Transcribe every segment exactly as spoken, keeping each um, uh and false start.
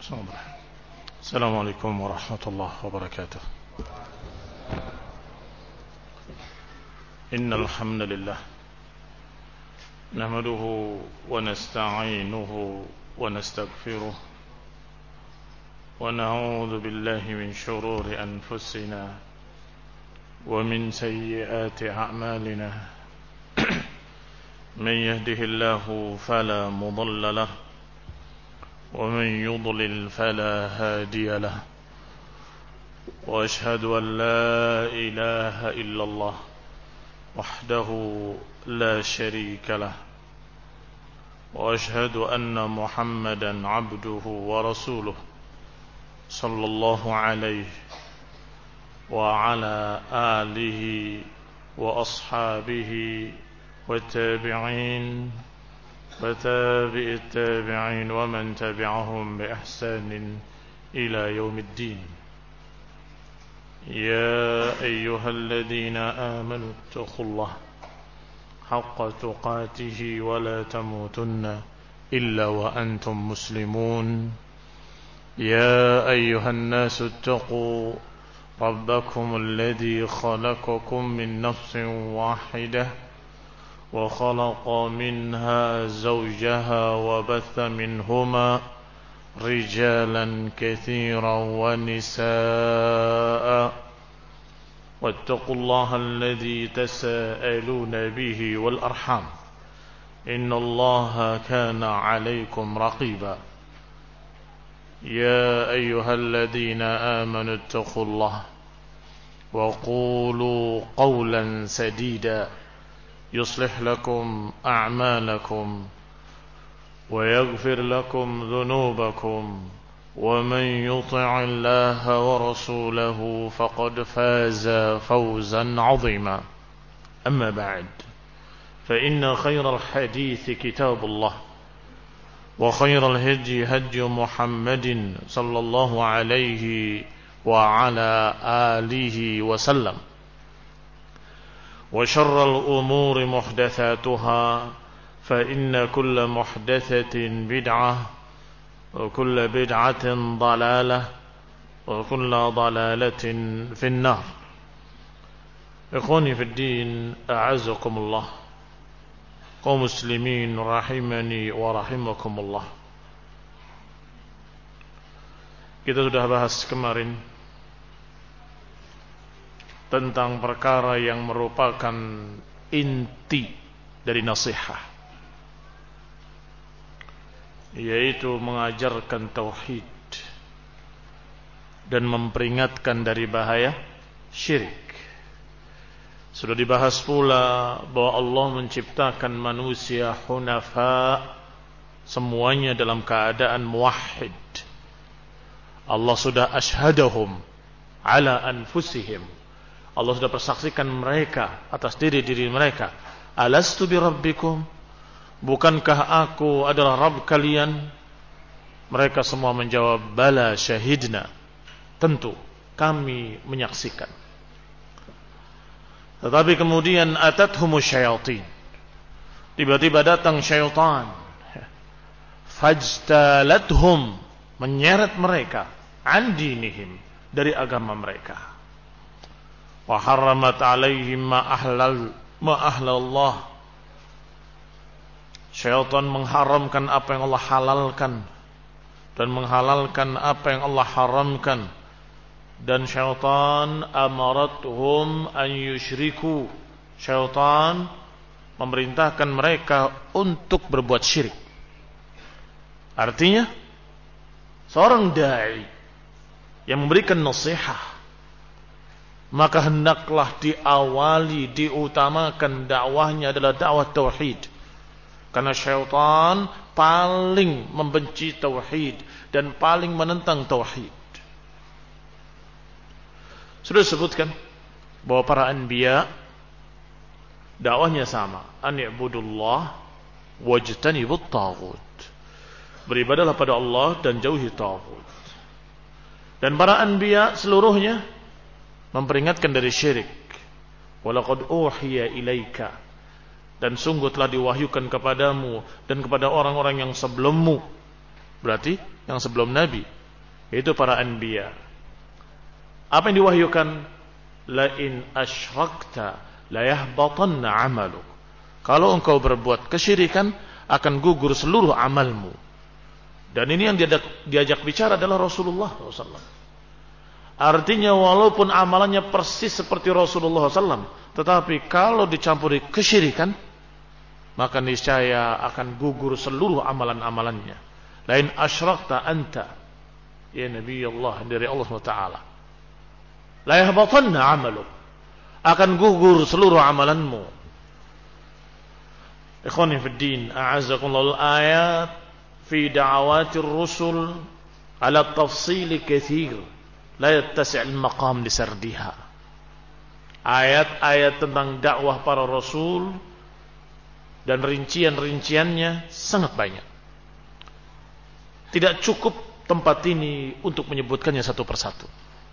السلام عليكم ورحمة الله وبركاته. إن الحمد لله نحمده ونستعينه ونستغفره ونعوذ بالله من شرور أنفسنا ومن سيئات أعمالنا من يهده الله فلا مضل له ومن يضلل فلا هادي له وأشهد أن لا إله إلا الله وحده لا شريك له وأشهد أن محمدا عبده ورسوله صلى الله عليه وعلى آله وأصحابه والتابعين وتابع التابعين ومن تبعهم بإحسان إلى يوم الدين. يا أيها الذين آمنوا اتقوا الله حق تقاته ولا تموتن إلا وأنتم مسلمون. يا أيها الناس اتقوا ربكم الذي خلقكم من نفس واحدة وخلق منها زوجها وبث منهما رجالا كثيرا ونساء واتقوا الله الذي تساءلون به والأرحام إن الله كان عليكم رقيبا. يا أيها الذين آمنوا اتقوا الله وقولوا قولا سديدا يصلح لكم أعمالكم ويغفر لكم ذنوبكم ومن يطع الله ورسوله فقد فاز فوزا عظيما. أما بعد فإن خير الحديث كتاب الله وخير الهدي هدي محمد صلى الله عليه وعلى آله وسلم وشر الأمور محدثاتها فإن كل محدثة بدعة وكل بدعة ضلالة وكل ضلالة في النار. إخواني في الدين أعزكم الله kaum muslimin rahimani wa rahimakumullah. Kita sudah bahas kemarin tentang perkara yang merupakan inti dari nasihat, yaitu mengajarkan tauhid dan memperingatkan dari bahaya syirik. Sudah dibahas pula bahwa Allah menciptakan manusia hunafa, semuanya dalam keadaan muwahhid. Allah sudah ashhadahum ala anfusihim. Allah sudah persaksikan mereka atas diri-diri mereka. Alastu bi rabbikum? Bukankah aku adalah Rabb kalian? Mereka semua menjawab, bala syahidna. Tentu kami menyaksikan. Tetapi kemudian atathumus syayatin. Tiba-tiba datang syaitan. Fajtalathum, menyeret mereka an dinihim, dari agama mereka. Wa harramat alaihim ma ahlal ma ahlallah. Syaitan mengharamkan apa yang Allah halalkan dan menghalalkan apa yang Allah haramkan. Dan syaitan amarathum an yusyriku. Syaitan memerintahkan mereka untuk berbuat syirik. Artinya seorang dai yang memberikan nasihat, maka hendaklah diawali, diutamakan dakwahnya adalah dakwah tauhid. Karena syaitan paling membenci tauhid dan paling menentang tauhid. Sudah disebutkan bahwa para anbiya dakwahnya sama, an i'budullah wajtanibut taghut. Beribadahlah pada Allah dan jauhi taghut. Dan para anbiya seluruhnya memperingatkan dari syirik. Walaqad uhiya ilaika, dan sungguh telah diwahyukan kepadamu dan kepada orang-orang yang sebelummu. Berarti yang sebelum Nabi Itu para anbiya. Apa yang diwahyukan? La in asyrakta la yahbatanna 'amaluk. Kalau engkau berbuat kesyirikan, akan gugur seluruh amalmu. Dan ini yang diajak, diajak bicara adalah Rasulullah shallallahu alaihi wasallam. Artinya walaupun amalannya persis seperti Rasulullah shallallahu alaihi wasallam, tetapi kalau dicampuri kesyirikan, maka niscaya akan gugur seluruh amalan-amalannya. Lain asyrakta anta, ya Nabi Allah, dari Allah subhanahu wa taala, la yahbatanna 'amaluk, akan gugur seluruh amalanmu. Ikhwani fid din, a'azzakumullah, ayat fi da'awatir rusul ala tafsil katsir la yattasi' al-maqam li sardiha. Ayat-ayat tentang dakwah para rasul dan rincian-rinciannya sangat banyak. Tidak cukup tempat ini untuk menyebutkannya satu persatu.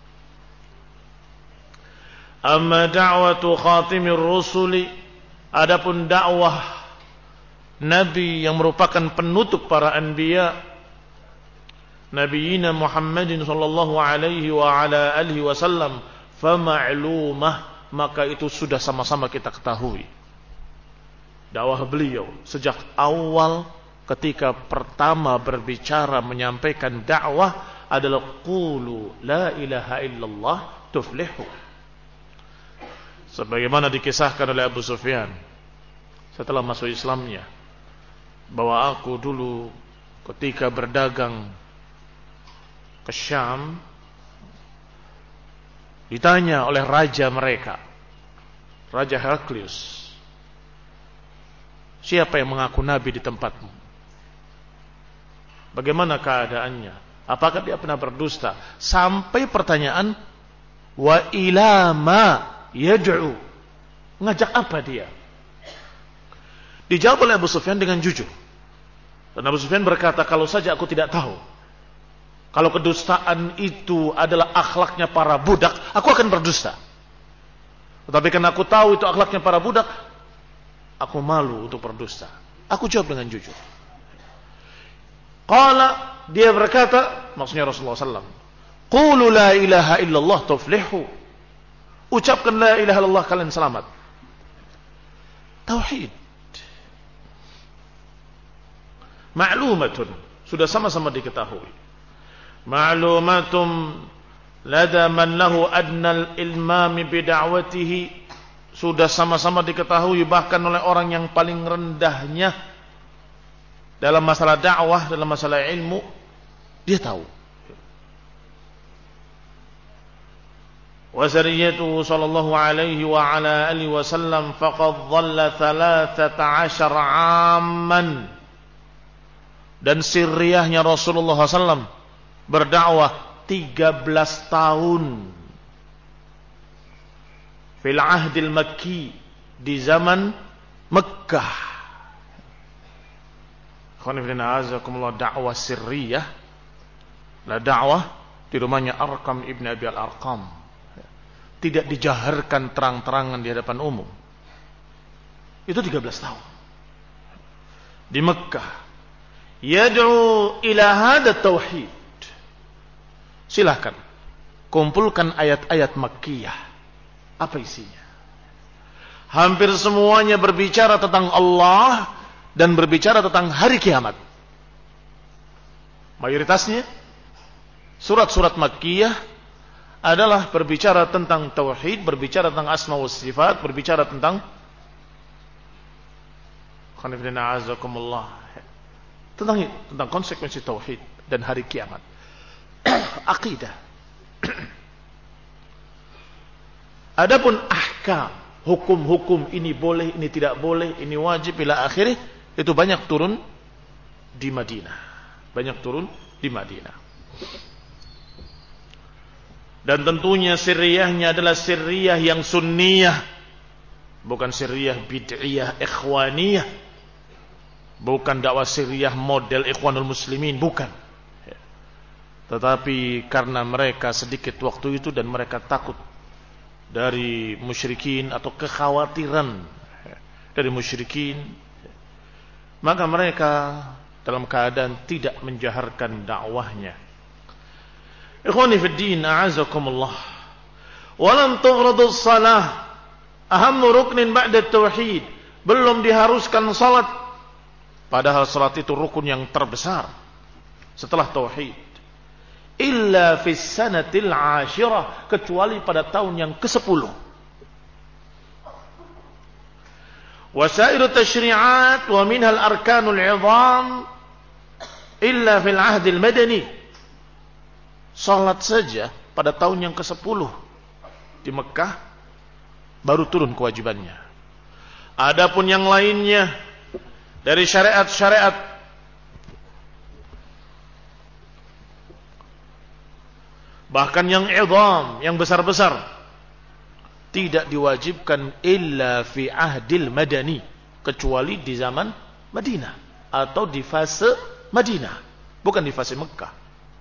Amma da'watu khatimir rusuli, adapun dakwah Nabi yang merupakan penutup para anbiya, Nabiyina Muhammadin sallallahu alaihi wa ala alihi wasallam, fama'lumah, maka itu sudah sama-sama kita ketahui. Dakwah beliau sejak awal ketika pertama berbicara menyampaikan dakwah adalah qulu la ilaha illallah tuflihu. Sebagaimana dikisahkan oleh Abu Sufyan setelah masuk Islamnya, bahwa aku dulu ketika berdagang ke Syam ditanya oleh raja mereka, Raja Heraklius, siapa yang mengaku nabi di tempatmu? Bagaimana keadaannya? Apakah dia pernah berdusta? Sampai pertanyaan, wa ilama yad'u, ngajak apa dia? Dijawab oleh Abu Sufyan dengan jujur. Dan Abu Sufyan berkata, kalau saja aku tidak tahu, kalau kedustaan itu adalah akhlaknya para budak, aku akan berdusta. Tetapi karena aku tahu itu akhlaknya para budak, aku malu untuk berdusta. Aku jawab dengan jujur. Qala, dia berkata, maksudnya Rasulullah sallallahu alaihi wasallam, qulu la ilaha illallah tuflihu, ucapkan la ilaha illallah, kalian selamat. Tauhid ma'lumatun, sudah sama-sama diketahui. Ma'lumatum lada man lahu adnal ilmami bida'watihi, sudah sama-sama diketahui bahkan oleh orang yang paling rendahnya dalam masalah dakwah, dalam masalah ilmu, dia tahu. Wa sariyatuhu sallallahu alaihi wa ala alihi wasallam faqad dhalla thalathata 'ashara 'amman, dan sirriyahnya Rasulullah sallallahu alaihi wasallam berdakwah tiga belas tahun fil ahdil makki, di zaman Mekkah. Khonifina azakumullah, dakwah sirriyah la dakwah di rumahnya Arqam ibn Abi al-Arqam, tidak dijaharkan terang-terangan di hadapan umum. Itu tiga belas tahun di Mekkah. Yad'u ila hada tauhid. Silahkan kumpulkan ayat-ayat Makkiyah. Apa isinya? Hampir semuanya berbicara tentang Allah dan berbicara tentang hari kiamat. Mayoritasnya surat-surat Makkiyah adalah berbicara tentang tauhid, berbicara tentang asma wa sifat, berbicara tentang khonifina azakumullah, tentang tentang konsekuensi tauhid dan hari kiamat. Akidah. Adapun ahkam, hukum-hukum, ini boleh, ini tidak boleh, ini wajib, ila akhirih, itu banyak turun di Madinah. Banyak turun di Madinah. Dan tentunya sirriyahnya adalah sirriyah yang sunniyah, bukan sirriyah bid'iyah ikhwaniyah, bukan dakwah sirriyah model Ikhwanul Muslimin, bukan. Tetapi karena mereka sedikit waktu itu dan mereka takut dari musyrikin atau kekhawatiran dari musyrikin, maka mereka dalam keadaan tidak menjaharkan dakwahnya. Ikhwani fid din, a'azakumullah. Walam tughradu shalah ahammu ruknin ba'da tauhid. Belum diharuskan salat, padahal salat itu rukun yang terbesar setelah tauhid. Illa fis sanatil ashirah, kecuali pada tahun yang kesepuluh. Wasairu tashri'at wa minhal arkanul 'idham illa fil ahdil madani. Salat saja pada tahun yang kesepuluh di Mekah baru turun kewajibannya. Adapun yang lainnya dari syariat-syariat bahkan yang idham, yang besar-besar, tidak diwajibkan illa fi ahdil madani, kecuali di zaman Madinah atau di fase Madinah, bukan di fase Mekah.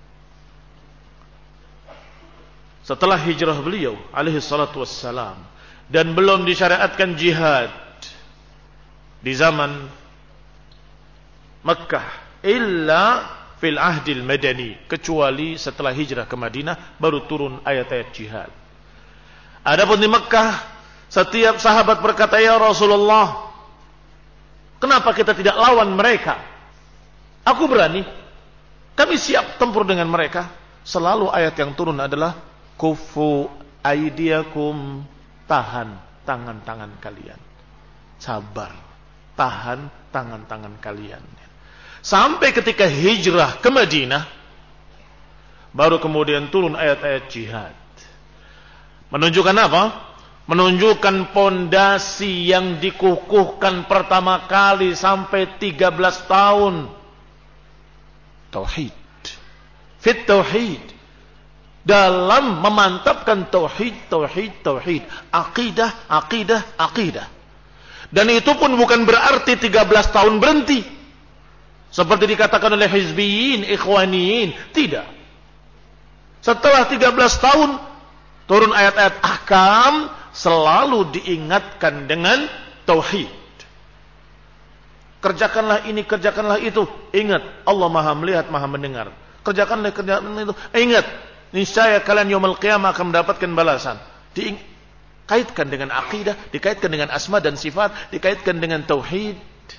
Setelah hijrah beliau alaihi salatu wassalam, dan belum disyariatkan jihad di zaman Mekah illa fil ahdil madani, kecuali setelah hijrah ke Madinah baru turun ayat-ayat jihad. Adapun di Mekah, setiap sahabat berkata, ya Rasulullah, kenapa kita tidak lawan mereka? Aku berani, kami siap tempur dengan mereka. Selalu ayat yang turun adalah kufu aidiakum, tahan tangan-tangan kalian, sabar, tahan tangan-tangan kalian. Sampai ketika hijrah ke Madinah, baru kemudian turun ayat-ayat jihad. Menunjukkan apa? Menunjukkan pondasi yang dikukuhkan pertama kali sampai tiga belas tahun. Tauhid. Fit tauhid. Dalam memantapkan tauhid, tauhid, tauhid. Aqidah, aqidah, aqidah. Dan itu pun bukan berarti tiga belas tahun berhenti. Seperti dikatakan oleh hizbiyin, ikhwaniyin. Tidak. Setelah tiga belas tahun turun ayat-ayat ahkam, selalu diingatkan dengan tauhid. Kerjakanlah ini, kerjakanlah itu. Ingat, Allah Maha melihat, Maha mendengar. Kerjakanlah, kerjakanlah itu. Ingat, niscaya kalian yaumul qiyamah akan mendapatkan balasan. Dikaitkan dengan akidah, dikaitkan dengan asma dan sifat, dikaitkan dengan tauhid.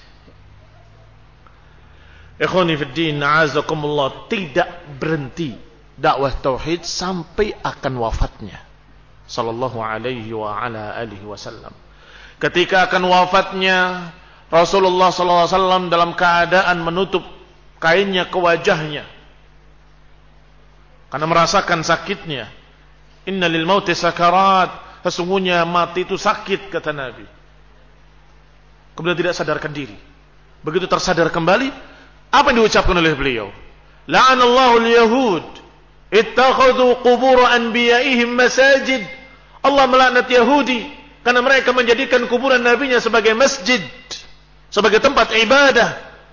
Ikhwani fid din, a'azakumullah, tidak berhenti dakwah tauhid sampai akan wafatnya sallallahu alaihi wa ala alihi wasallam. Ketika akan wafatnya, Rasulullah sallallahu alaihi wasallam dalam keadaan menutup kainnya ke wajahnya karena merasakan sakitnya. Inna lil mauti sakarat, sesungguhnya mati itu sakit, kata Nabi. Kemudian tidak sadarkan diri. Begitu tersadar kembali, apa yang diucapkan oleh beliau? La'anallahu al-yahud ittakhadhu qubur anbiya'ihim masajid. Allah melaknat Yahudi karena mereka menjadikan kuburan nabinya sebagai masjid, sebagai tempat ibadah.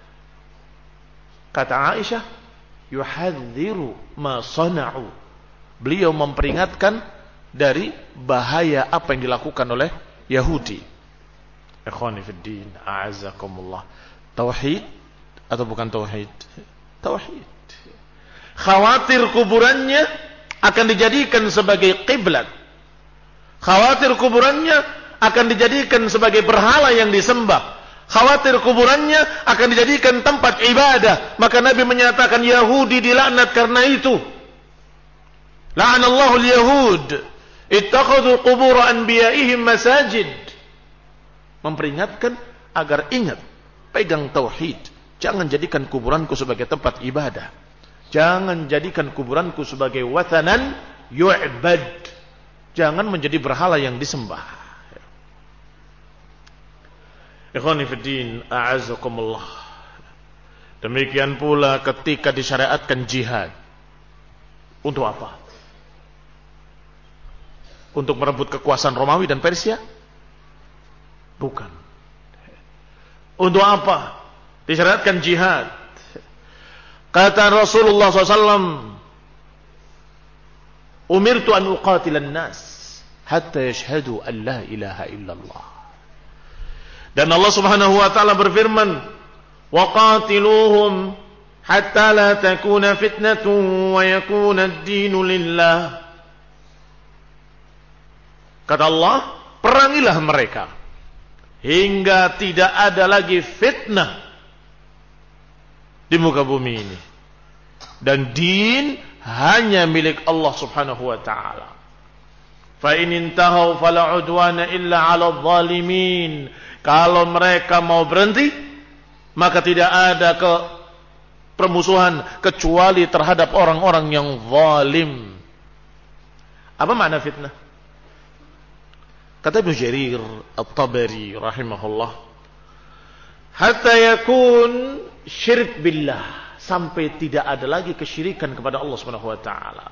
Kata Aisyah, yuhadziru ma sana'u. Beliau memperingatkan dari bahaya apa yang dilakukan oleh Yahudi. Ikhwani fid din, a'azzakumullah. Tauhid atau bukan tauhid? Tauhid. Khawatir kuburannya akan dijadikan sebagai kiblat. Khawatir kuburannya akan dijadikan sebagai berhala yang disembah. Khawatir kuburannya akan dijadikan tempat ibadah. Maka Nabi menyatakan Yahudi dilaknat karena itu. La'anallahu al-yahud ittakhadhu qubur anbiya'ihim masajid. Memperingatkan agar ingat, pegang tauhid. Jangan jadikan kuburanku sebagai tempat ibadah. Jangan jadikan kuburanku sebagai watanan yu'bad. Jangan menjadi berhala yang disembah. Ikhwani fid din, a'azzakumullah. Demikian pula ketika disyariatkan jihad. Untuk apa? Untuk merebut kekuasaan Romawi dan Persia? Bukan. Untuk apa disyariatkan jihad? Kata Rasulullah shallallahu alaihi wasallam, umirtu an uqatilan nas hatta yashhadu an la ilaha illallah. Dan Allah subhanahu wa ta'ala berfirman, waqatiluhum hatta la takuna fitnatun wa yakuna ad-dinu lillah. Kata Allah, perangilah mereka hingga tidak ada lagi fitnah di muka bumi ini, dan din hanya milik Allah Subhanahu wa taala. Fa in intahu fala udwana illa 'ala adh-dhalimin. Kalau mereka mau berhenti, maka tidak ada ke permusuhan kecuali terhadap orang-orang yang zalim. Apa makna fitnah? Kata Ibnu Jarir At-Tabari rahimahullah, hatta yakun syirik billah, sampai tidak ada lagi kesyirikan kepada Allah Subhanahu wa taala.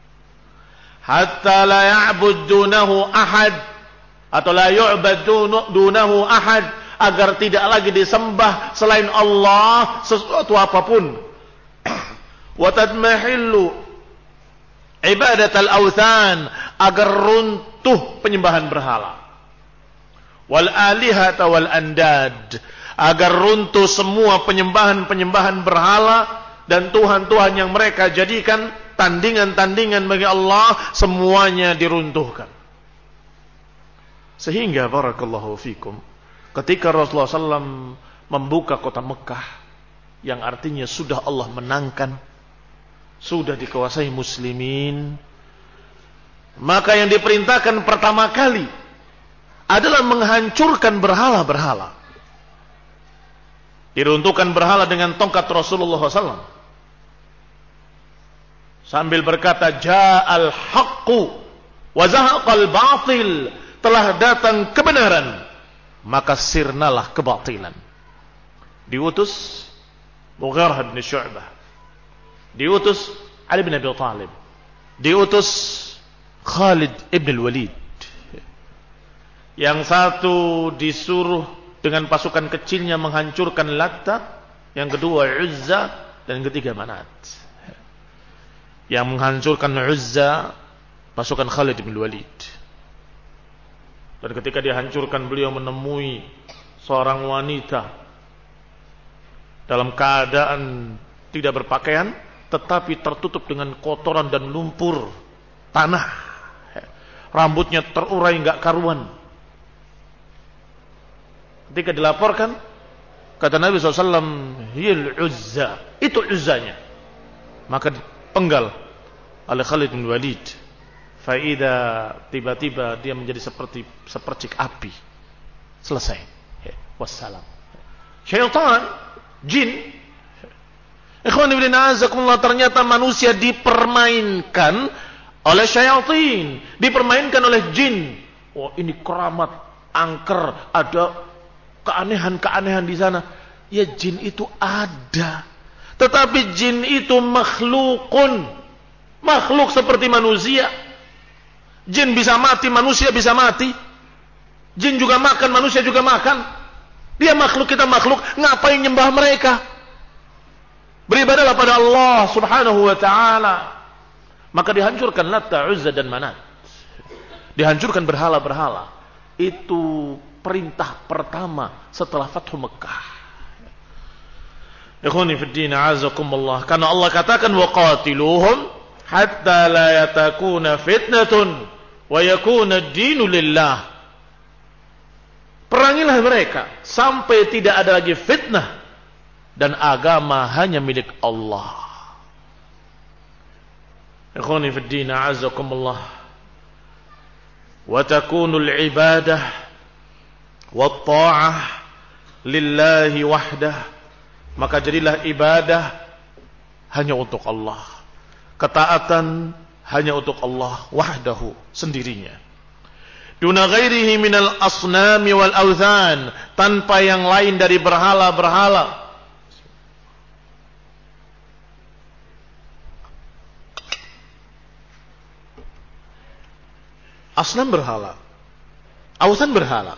Hatta la ya'bud dunahu ahad, atau la yu'bad dunahu ahad, agar tidak lagi disembah selain Allah sesuatu apapun. Wa tadmahillu ibadatal awthan, agar runtuh penyembahan berhala. Wal alihata wal andad, agar runtuh semua penyembahan-penyembahan berhala dan tuhan-tuhan yang mereka jadikan tandingan-tandingan bagi Allah, semuanya diruntuhkan. Sehingga barakallahu fikum, ketika Rasulullah sallallahu alaihi wasallam membuka kota Mekah, yang artinya sudah Allah menangkan, sudah dikuasai muslimin, maka yang diperintahkan pertama kali adalah menghancurkan berhala-berhala. Diruntuhkan berhala dengan tongkat Rasulullah sallallahu alaihi wasallam, sambil berkata, ja'al haqqu wa zahaqal batil, telah datang kebenaran, maka sirnalah kebatilan. Diutus Mughirah bin Syu'bah, diutus Ali bin Abi Thalib, diutus Khalid ibn al-Walid. Yang satu disuruh dengan pasukan kecilnya menghancurkan Latta, yang kedua Uzza, dan yang ketiga Manat. Yang menghancurkan Uzza pasukan Khalid bin Walid. Dan ketika dihancurkan, beliau menemui seorang wanita dalam keadaan tidak berpakaian, tetapi tertutup dengan kotoran dan lumpur tanah. Rambutnya terurai enggak karuan. Ketika dilaporkan, kata Nabi shallallahu alaihi wasallam, hiyal Uzza, itu Uzzanya. Maka dipenggal oleh Khalid bin Walid. Faida, tiba-tiba dia menjadi seperti sepercik api. Selesai. Wassalam. Syaitan, jin. Ikhwan ibn a'azakumullah, ternyata manusia dipermainkan oleh syaitan, dipermainkan oleh jin. Oh, ini keramat, angker, ada keanehan-keanehan di sana. Ya, jin itu ada, tetapi jin itu makhlukun, makhluk seperti manusia. Jin bisa mati, manusia bisa mati. Jin juga makan, manusia juga makan. Dia makhluk, kita makhluk. Ngapain nyembah mereka? Beribadahlah pada Allah Subhanahu wa ta'ala. Maka dihancurkan Latta, Uzza dan Manat. Dihancurkan berhala-berhala. Itu perintah pertama setelah Fathu Mekah. Ikhwani fid din, a'azakumullah. Karena Allah katakan, waqatiluhum hatta la yatakuna fitnatun wa yakuna ad-dinu lillah. Perangilah mereka sampai tidak ada lagi fitnah dan agama hanya milik Allah. Ikhwani fid din, a'azakumullah. Wa takunu al-ibadah wat ta'ah lillahi wahdah. Maka jadilah ibadah hanya untuk Allah, ketaatan hanya untuk Allah wahdahu, sendirinya. Duna ghairihi minal asnami wal awthan, tanpa yang lain dari berhala-berhala. Asnam berhala, awthan berhala.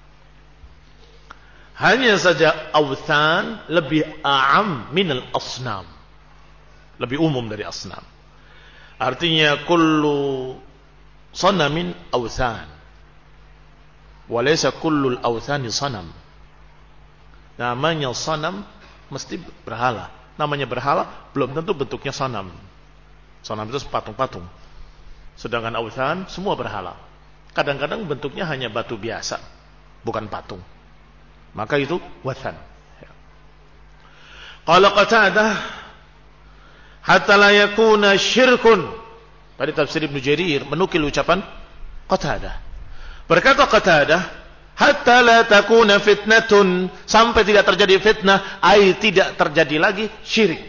Hanya saja awthan lebih a'am minal asnam, lebih umum dari asnam. Artinya kullu sanamin awthan, walaysa kullul awthani sanam. Namanya sanam mesti berhala, namanya berhala, belum tentu bentuknya sanam. Sanam itu patung-patung. Sedangkan authan semua berhala. Kadang-kadang bentuknya hanya batu biasa, bukan patung. Maka itu wathan. Qala Qatadah hatta la yakuna syirkun. Pada tafsir Ibnu Jarir menukil ucapan Qatadah. Berkata Qatadah, hatta la takuna fitnatun, sampai tidak terjadi fitnah, ai tidak terjadi lagi syirik.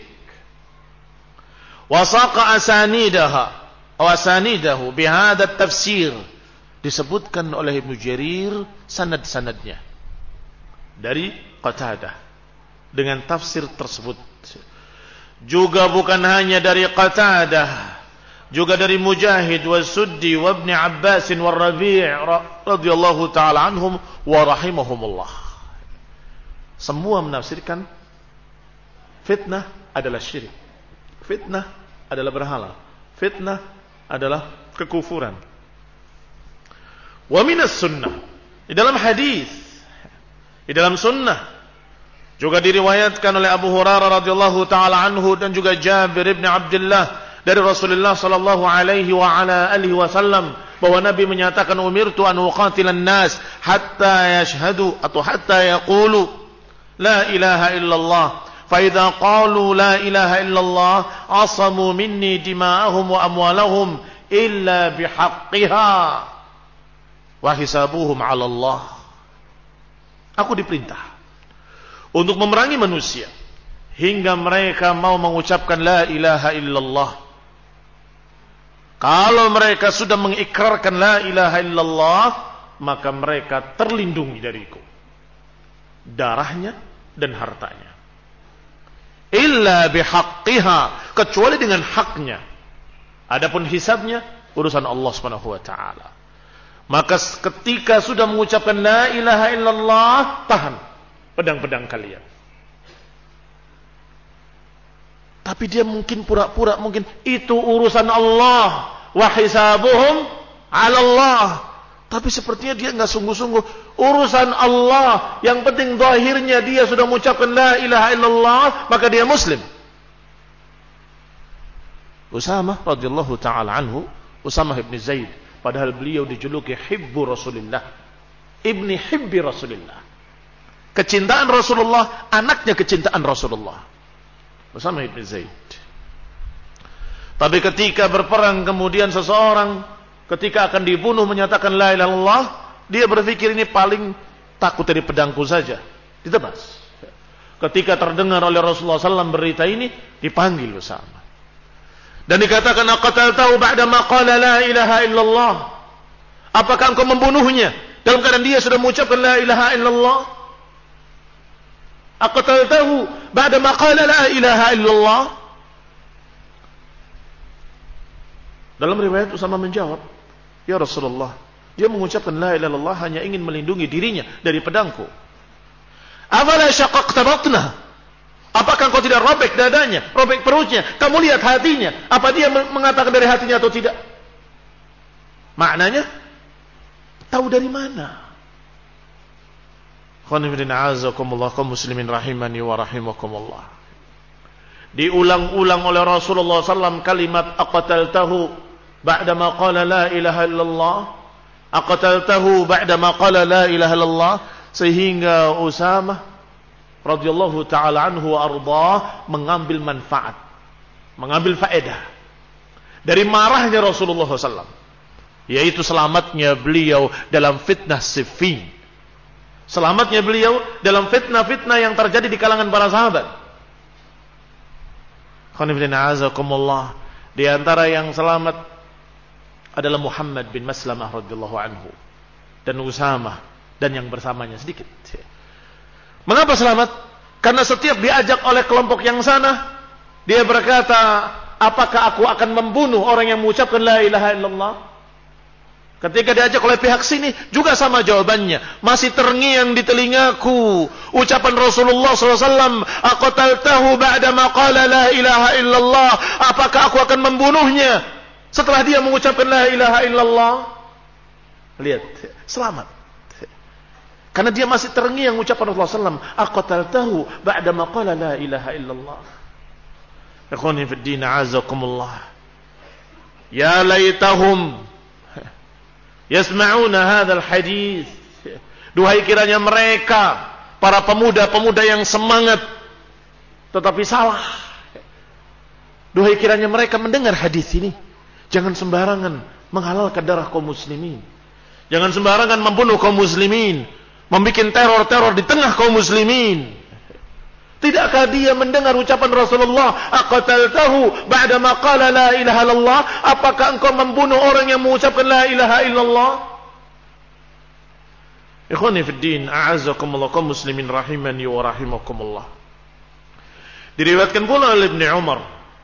Wa saqa asanidaha wa asanidahu bihadha tafsir. Disebutkan oleh Ibnu Jarir sanad-sanadnya dari Qatadah dengan tafsir tersebut. Juga bukan hanya dari Qatadah, juga dari Mujahid wa Suddi wa Ibn Abbas wa Rabi' radhiyallahu taala anhum wa rahimahumullah. Semua menafsirkan fitnah adalah syirik. Fitnah adalah berhala. Fitnah adalah kekufuran. Wa minas sunnah, di dalam hadis, di dalam sunnah juga diriwayatkan oleh Abu Hurairah radhiyallahu taala anhu dan juga Jabir bin Abdullah dari Rasulullah sallallahu alaihi wa ala alihi wasallam bahwa Nabi menyatakan, umirtu an uqatilan nas hatta yashhadu atau hatta yaqulu la ilaha illallah fa idza qalu la ilaha illallah asamu minni dima'ahum wa amwalahum illa bihaqqiha wa hisabuhum 'ala Allah. Aku diperintah untuk memerangi manusia hingga mereka mau mengucapkan la ilaha illallah. Kalau mereka sudah mengikrarkan la ilaha illallah, maka mereka terlindungi dariku, darahnya dan hartanya. Illa bihaqqiha, kecuali dengan haknya. Adapun hisabnya urusan Allah Subhanahu wa taala. Maka ketika sudah mengucapkan la ilaha illallah, tahan pedang-pedang kalian. Tapi dia mungkin pura-pura, mungkin itu urusan Allah, wa hisabuhum 'ala Allah. Tapi sepertinya dia enggak sungguh-sungguh. Urusan Allah, yang penting zahirnya dia sudah mengucapkan la ilaha illallah, maka dia muslim. Usamah radhiyallahu taala anhu, Usamah ibn Zaid, padahal beliau dijuluki hibbu Rasulullah, ibni hibbi Rasulullah. Kecintaan Rasulullah, anaknya kecintaan Rasulullah. Usamah ibn Zaid. Tapi ketika berperang kemudian seseorang ketika akan dibunuh menyatakan la ilaha illallah, dia berpikir ini paling takut dari pedangku saja, ditebas. Ketika terdengar oleh Rasulullah sallallahu alaihi wasallam berita ini, dipanggil Usamah. Dan dikatakan, aqataltahu ba'da ma qala la ilaha illallah. Apakah engkau membunuhnya dalam keadaan dia sudah mengucapkan la ilaha illallah? Aqataltahu ba'da ma qala la ilaha illallah. Dalam riwayat Usamah menjawab, ya Rasulullah, dia mengucapkan la ilaha illallah hanya ingin melindungi dirinya dari pedangku. Afala syaqaqta batnah? Apakah engkau tidak robek dadanya, robek perutnya? Kamu lihat hatinya, apa dia mengatakan dari hatinya atau tidak? Maknanya, tahu dari mana? Khonifidina azakumullah, kaum muslimin rahimani wa rahimakumullah. Diulang-ulang oleh Rasulullah sallallahu alaihi wasallam kalimat aqataltahu ba'dama qala la ilaha illallah. Aqataltahu ba'dama qala la ilaha illallah. Sehingga Usamah radhiyallahu ta'ala anhu wa ardah mengambil manfaat, mengambil faedah dari marahnya Rasulullah sallallahu alaihi wasallam, yaitu selamatnya beliau dalam fitnah Siffin, selamatnya beliau dalam fitnah-fitnah yang terjadi di kalangan para sahabat. Khonifidina azakumullah, di antara yang selamat adalah Muhammad bin Maslamah radhiyallahu anhu dan Usamah dan yang bersamanya sedikit. Mengapa selamat? Karena setiap diajak oleh kelompok yang sana, dia berkata, apakah aku akan membunuh orang yang mengucapkan la ilaha illallah? Ketika diajak oleh pihak sini, juga sama jawabannya. Masih terngiang di telingaku ucapan Rasulullah sallallahu alaihi wasallam, aqataltahu ba'da ma qala la ilaha illallah. Apakah aku akan membunuhnya setelah dia mengucapkan la ilaha illallah? Lihat, selamat. Karena dia masih terngiang ucapan Rasulullah sallallahu alaihi wasallam, aqataltahu ba'da ma qala la ilaha illallah. Ikhwani fid din, a'azakumullah. Ya laitahum yasma'una hadzal hadis. Duhai kiranya mereka, para pemuda-pemuda yang semangat tetapi salah. Duhai kiranya mereka mendengar hadis ini. Jangan sembarangan menghalalkan darah kaum muslimin. Jangan sembarangan membunuh kaum muslimin, membikin teror-teror di tengah kaum muslimin. Tidakkah dia mendengar ucapan Rasulullah, aqataltahu ba'da ma qala la ilaha illallah? Apakah engkau membunuh orang yang mengucapkan la ilaha illallah? Ikhwani fid din, a'azzakumullah, kaum muslimin rahimani wa rahimakumullah. Diriwayatkan pula oleh Ibnu Umar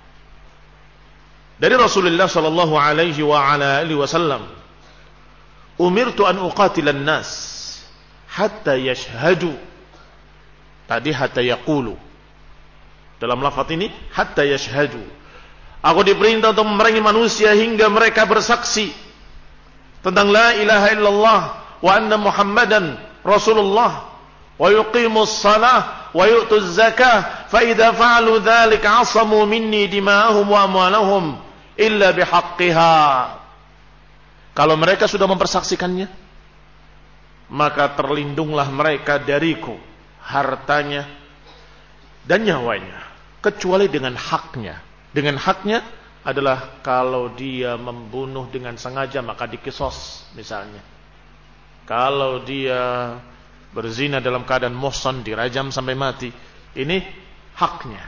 dari Rasulullah sallallahu alaihi wa ala alihi wasallam, umirtu an uqatila an-nas hatta yashhadu. Tadi hatta yaqulu. Dalam lafaz ini hatta yashhadu. Aku diperintah untuk memerangi manusia hingga mereka bersaksi tentang la ilaha illallah wa anna Muhammadan Rasulullah wa yuqimus shalah wa yu'tuz zakah fa idza fa'alu dzalika 'asamu minni dima'ahum wa amwalahum illa bihaqqiha. Kalau mereka sudah mempersaksikannya, maka terlindunglah mereka dariku, hartanya dan nyawanya, kecuali dengan haknya. Dengan haknya adalah kalau dia membunuh dengan sengaja maka dikisos misalnya. Kalau dia berzina dalam keadaan muhsan dirajam sampai mati. Ini haknya.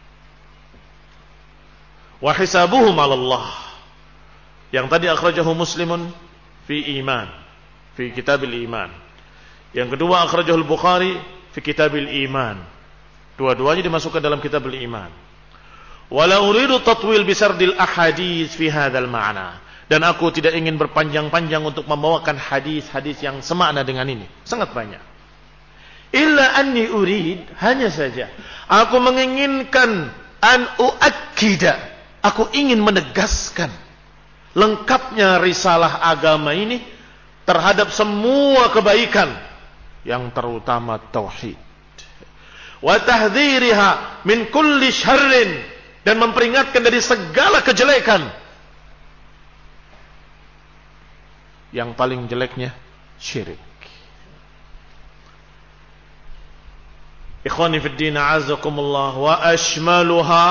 Wa hisabuhum 'ala Allah. Yang tadi akhrajahu Muslimun fi iman, fi kitabil iman. Yang kedua akhrajahu Al-Bukhari fi kitabil iman. Dua-duanya dimasukkan dalam kitabul iman. Wala uridu tatwil bisardil ahadits fi hadzal ma'na. Dan aku tidak ingin berpanjang-panjang untuk membawakan hadis-hadis yang semakna dengan ini. Sangat banyak. Illa anni urid, hanya saja aku menginginkan an uakkida. Aku ingin menegaskan lengkapnya risalah agama ini terhadap semua kebaikan, yang terutama tauhid. Wa tahdhiriha min kulli syarrin, dan memperingatkan dari segala kejelekan. Yang paling jeleknya syirik. Ikhwani fid din, a'azakumullah, wa ashmaluha,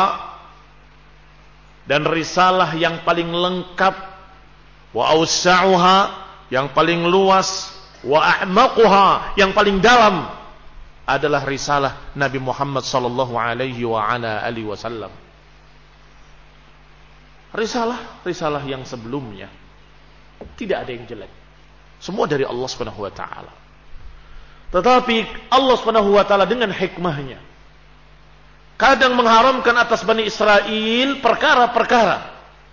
dan risalah yang paling lengkap, wa awsa'uha, yang paling luas, wa a'maquha, yang paling dalam, adalah risalah Nabi Muhammad sallallahu alaihi wa ala alihi wasallam. Risalah-risalah yang sebelumnya tidak ada yang jelek. Semua dari Allah Subhanahu wa taala. Tetapi Allah Subhanahu wa taala dengan hikmahnya kadang mengharamkan atas Bani Israel perkara-perkara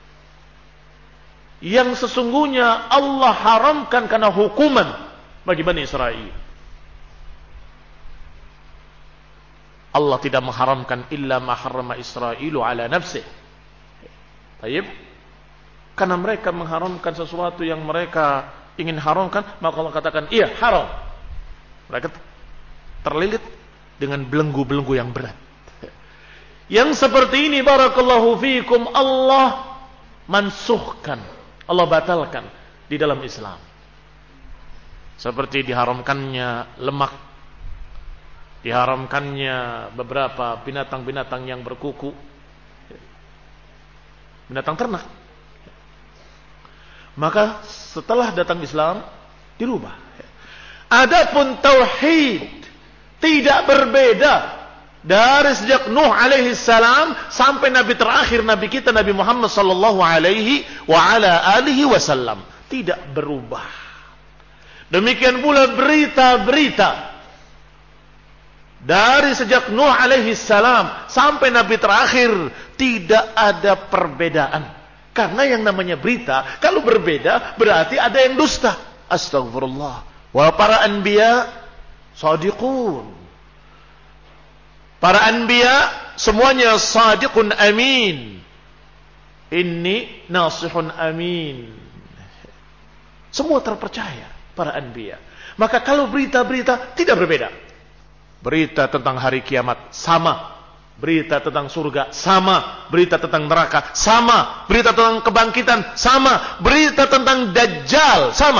yang sesungguhnya Allah haramkan karena hukuman bagi Bani Israel. Allah tidak mengharamkan illa ma harrama Israilu ala nafsihi. Baik. Karena mereka mengharamkan sesuatu yang mereka ingin haramkan, maka Allah katakan iya haram. Mereka terlilit dengan belenggu-belenggu yang berat. Yang seperti ini barakallahu fiikum Allah mansuhkan, Allah batalkan di dalam Islam. Seperti diharamkannya lemak, diharamkannya beberapa binatang-binatang yang berkuku, binatang ternak. Maka setelah datang Islam dirubah. Adapun tauhid tidak berbeda dari sejak Nuh alaihi salam sampai nabi terakhir, nabi kita Nabi Muhammad sallallahu alaihi wa ala alihi wasallam, tidak berubah. Demikian pula berita-berita dari sejak Nuh alaihi salam sampai nabi terakhir, tidak ada perbedaan. Karena yang namanya berita, kalau berbeda berarti ada yang dusta. Astagfirullah. Wa para anbiya sadiqun. Para anbiya semuanya sadiqun amin. Inni nasihun amin. Semua terpercaya para anbiya. Maka kalau berita-berita tidak berbeda. Berita tentang hari kiamat sama. Berita tentang surga sama, berita tentang neraka sama, berita tentang kebangkitan sama, berita tentang Dajjal sama.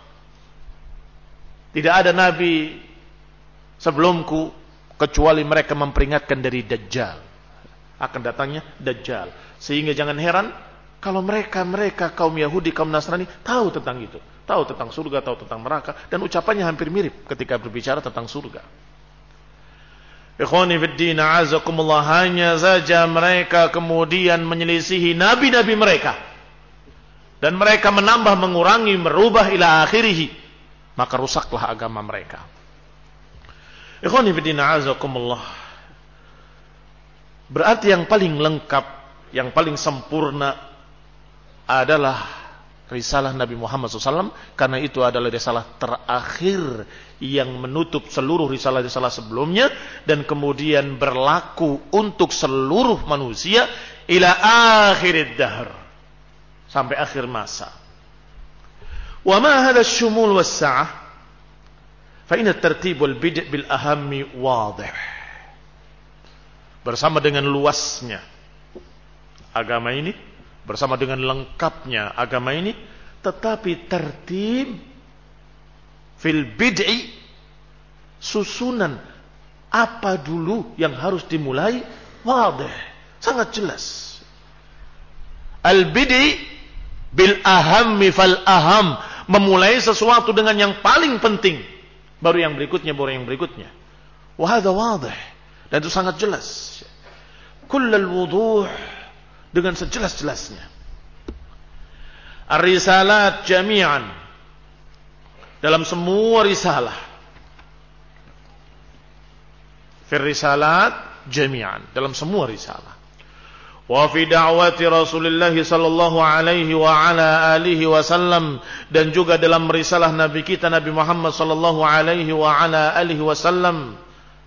Tidak ada nabi sebelumku kecuali mereka memperingatkan dari Dajjal, akan datangnya Dajjal. Sehingga jangan heran kalau mereka-mereka kaum Yahudi, kaum Nasrani tahu tentang itu, tahu tentang surga, tahu tentang neraka, dan ucapannya hampir mirip ketika berbicara tentang surga. Ikhwani fiddin, a'azakumullah, hanya saja mereka kemudian menyelisihi nabi-nabi mereka dan mereka menambah, mengurangi, merubah ila akhirih, maka rusaklah agama mereka. Ikhwani fiddin, a'azakumullah, berarti yang paling lengkap, yang paling sempurna adalah risalah Nabi Muhammad shallallahu alaihi wasallam, karena itu adalah risalah terakhir yang menutup seluruh risalah-risalah sebelumnya dan kemudian berlaku untuk seluruh manusia ila akhirid dahr, sampai akhir masa. Wa ma hadha asy-shumul was-sa'ah fa inna at-tartib wal bid' bil ahammi wadih. Bersama dengan luasnya agama ini, bersama dengan lengkapnya agama ini, tetapi tertib fil bid'i, susunan apa dulu yang harus dimulai, wadih, sangat jelas. Al bid'i bil ahammi fal aham, memulai sesuatu dengan yang paling penting, baru yang berikutnya, baru yang berikutnya. Wa hadha wadih, dan itu sangat jelas. Kullal wuduh, dengan sejelas-jelasnya. Ar-risalat jami'an, dalam semua risalah. Fir risalat jami'an, dalam semua risalah. Wa fi da'wati Rasulullah sallallahu alaihi wa ala alihi wasallam, dan juga dalam risalah Nabi kita Nabi Muhammad sallallahu alaihi wa ala alihi wasallam.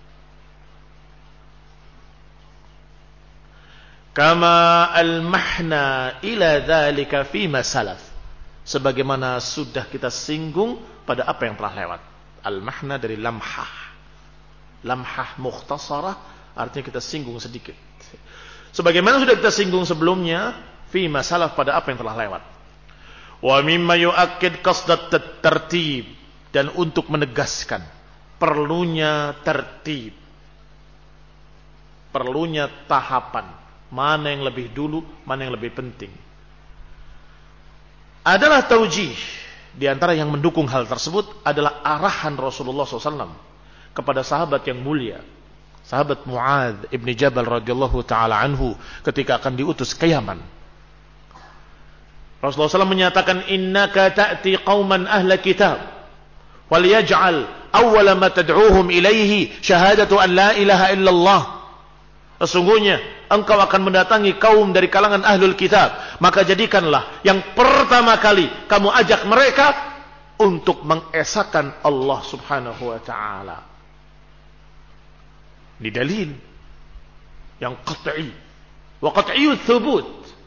Kama al-mahna ila dhalika fima salaf, sebagaimana sudah kita singgung pada apa yang telah lewat. Al-mahna dari lamhah, lamhah mukhtasarah, artinya kita singgung sedikit. Sebagaimana sudah kita singgung sebelumnya, fima salaf, pada apa yang telah lewat. Wa mimma yu'akkid qasdat tertib, dan untuk menegaskan perlunya tertib, perlunya tahapan, mana yang lebih dulu, mana yang lebih penting, adalah taujih. Di antara yang mendukung hal tersebut adalah arahan Rasulullah shallallahu alaihi wasallam kepada sahabat yang mulia, sahabat Mu'adz ibn Jabal radhiyallahu ta'ala anhu, ketika akan diutus ke Yaman. Rasulullah shallallahu alaihi wasallam menyatakan, innaka ta'ti qauman ahla kitab waliyaj'al awwala ma tad'uuhum ilaihi syahadatu an la ilaha illallah. Sesungguhnya engkau akan mendatangi kaum dari kalangan ahlul kitab, maka jadikanlah yang pertama kali kamu ajak mereka untuk mengesahkan Allah subhanahu wa ta'ala. Ini dalil yang qat'i, wa qat'iyut thubut,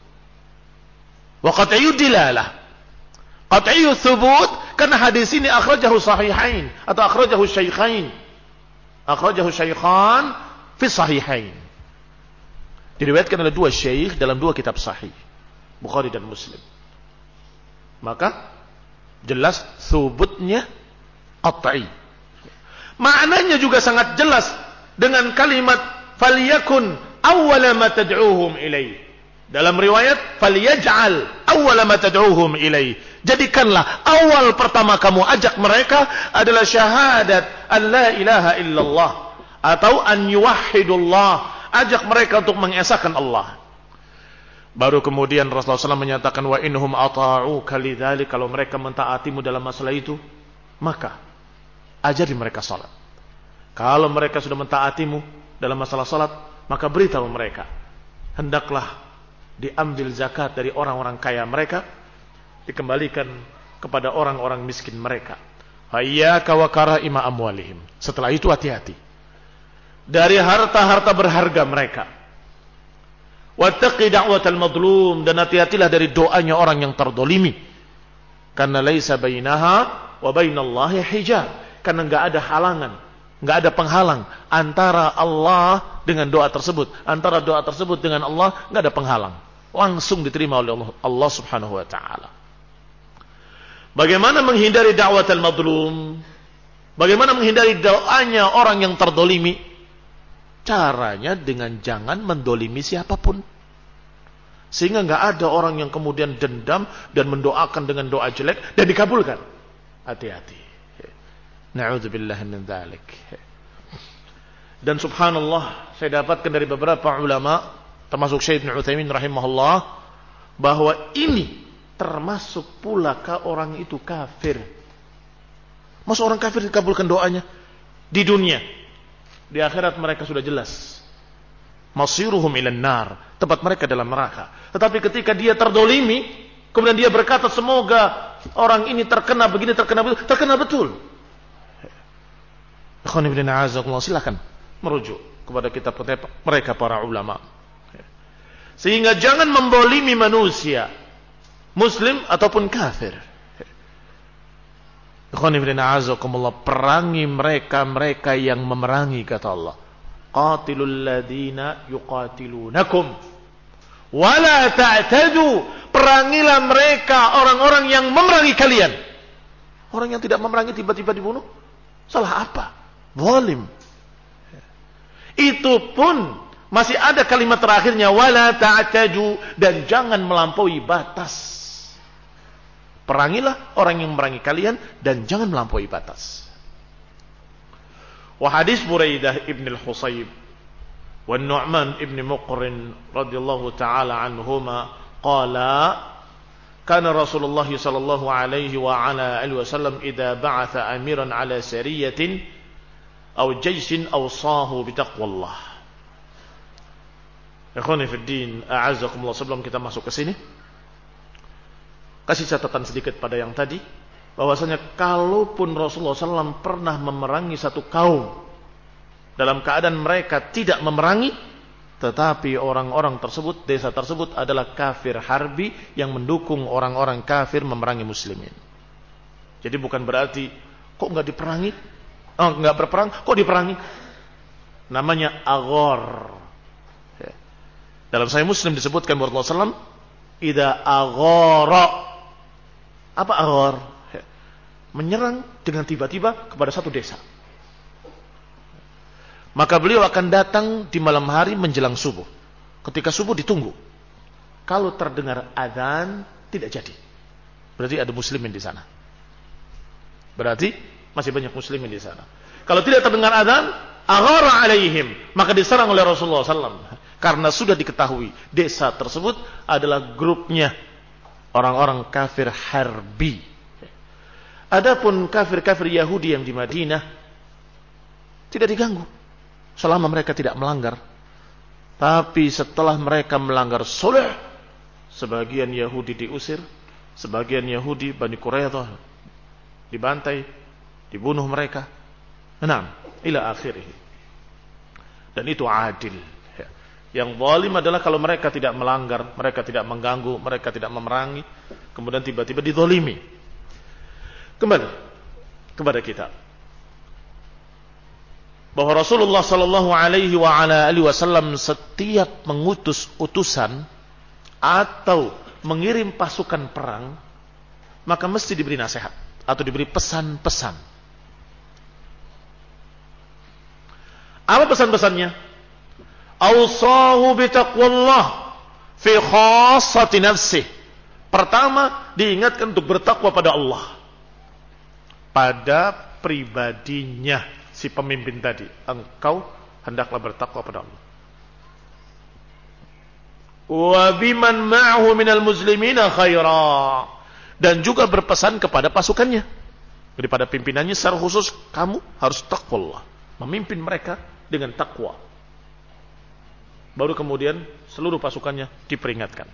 wa qat'iyut dilalah. Qat'iyut thubut karena hadis ini akhrajahu sahihain atau akhrajahu syaikhain, akhrajahu syaikhan fi sahihain, diriwayatkan oleh dua syekh dalam dua kitab sahih, Bukhari dan Muslim. Maka jelas thubutnya qat'i. Maknanya juga sangat jelas dengan kalimat falyakun awwala ma tad'uuhum ilai. Dalam riwayat falyaj'al awwala ma tad'uuhum ilai. Jadikanlah awal pertama kamu ajak mereka adalah syahadat an la ilaha illallah, atau an yuwahhidullah, ajak mereka untuk mengesahkan Allah. Baru kemudian Rasulullah shallallahu alaihi wasallam menyatakan, wa inhum ata'uka lidzalik, kalau mereka mentaatimu dalam masalah itu, maka ajari mereka salat. Kalau mereka sudah mentaatimu dalam masalah salat, maka beritahu mereka, hendaklah diambil zakat dari orang-orang kaya mereka, dikembalikan kepada orang-orang miskin mereka. Hayyaka wa karaima amwalihim. Setelah itu hati-hati dari harta-harta berharga mereka. Wattaqi da'watal madlum, dan hati-hatilah dari doanya orang yang terdolimi. Karena laisa bainaha wa bainallahi hijab, karena enggak ada halangan, enggak ada penghalang antara Allah dengan doa tersebut. Antara doa tersebut dengan Allah nggak ada penghalang, langsung diterima oleh Allah, Allah Subhanahu wa taala. Bagaimana menghindari da'watul madlum? Bagaimana menghindari doanya orang yang terdolimi? Caranya dengan jangan mendolimi siapapun. Sehingga nggak ada orang yang kemudian dendam dan mendoakan dengan doa jelek dan dikabulkan. Hati-hati. Na'udzubillah min dzalik. Dan subhanallah, saya dapatkan dari beberapa ulama, termasuk Syekh Ibnu Utsaimin rahimahullah, bahwa ini termasuk pula ke orang itu kafir. Masa orang kafir dikabulkan doanya? Di dunia, di akhirat mereka sudah jelas. Masiruhum ilan nar, tempat mereka dalam neraka. Tetapi ketika dia terdolimi, kemudian dia berkata semoga orang ini terkena begini, terkena begitu, terkena betul. Ikhwan ibn a'azakumullah, silakan merujuk kepada kitab mereka para ulama. Sehingga jangan membolimi manusia, muslim ataupun kafir. Ikhwan ibn a'azakumullah, perangi mereka-mereka yang memerangi, kata Allah. Qatilul ladina yuqatilunakum wala ta'tadu. Perangilah mereka, orang-orang yang memerangi kalian. Orang yang tidak memerangi tiba-tiba dibunuh, salah apa? Zalim. Itu pun masih ada kalimat terakhirnya, wala ta'tadu, dan jangan melampaui batas. Perangilah orang yang memerangi kalian dan jangan melampaui batas. Wa hadis Buraidah ibn al-Husayb wa Nu'man ibn Muqrin radhiyallahu ta'ala anhuma qala kana Rasulullah sallallahu alaihi wa ala alihi wasallam idza ba'atha amiran ala sariyatin aw jayshin awsahu bitaqwallah. Ikhwani fi din, a'azzakumullah, sebelum kita masuk ke sini, kasih catatan sedikit pada yang tadi, bahwasanya kalaupun Rasulullah shallallahu alaihi wasallam pernah memerangi satu kaum dalam keadaan mereka tidak memerangi, tetapi orang-orang tersebut, desa tersebut adalah kafir harbi yang mendukung orang-orang kafir memerangi muslimin. Jadi bukan berarti kok nggak diperangi, oh, nggak berperang, kok diperangi? Namanya aghor. Dalam Sahih Muslim disebutkan bahwa Rasulullah shallallahu alaihi wasallam idza aghara. Apa aghor? Menyerang dengan tiba-tiba kepada satu desa. Maka beliau akan datang di malam hari menjelang subuh. Ketika subuh ditunggu. Kalau terdengar adzan tidak jadi. Berarti ada muslimin di sana. Berarti masih banyak muslimin di sana. Kalau tidak terdengar adzan, aghara alaihim, maka diserang oleh Rasulullah shallallahu alaihi wasallam. Karena sudah diketahui desa tersebut adalah grupnya orang-orang kafir harbi. Adapun kafir-kafir Yahudi yang di Madinah tidak diganggu selama mereka tidak melanggar. Tapi setelah mereka melanggar sulh, sebagian Yahudi diusir, sebagian Yahudi Bani Quraidah dibantai, dibunuh mereka. Naam, ila akhirih. Dan itu adil. Yang zalim adalah kalau mereka tidak melanggar, mereka tidak mengganggu, mereka tidak memerangi, kemudian tiba-tiba dizalimi. Kembali kepada kita, bahwa Rasulullah sallallahu alaihi wa ala alihi wasallam setiap mengutus utusan atau mengirim pasukan perang, maka mesti diberi nasihat atau diberi pesan-pesan. Apa pesan-pesannya? Awsahu bitaqwallah fi khassati nafsih. Pertama, diingatkan untuk bertakwa pada Allah, pada pribadinya si pemimpin tadi. Engkau hendaklah bertakwa pada Allah. Wa biman ma'ahu minal muslimina khaira. Dan juga berpesan kepada pasukannya, daripada pimpinannya secara khusus, kamu harus takwa Allah, memimpin mereka dengan takwa. Baru kemudian seluruh pasukannya diperingatkan.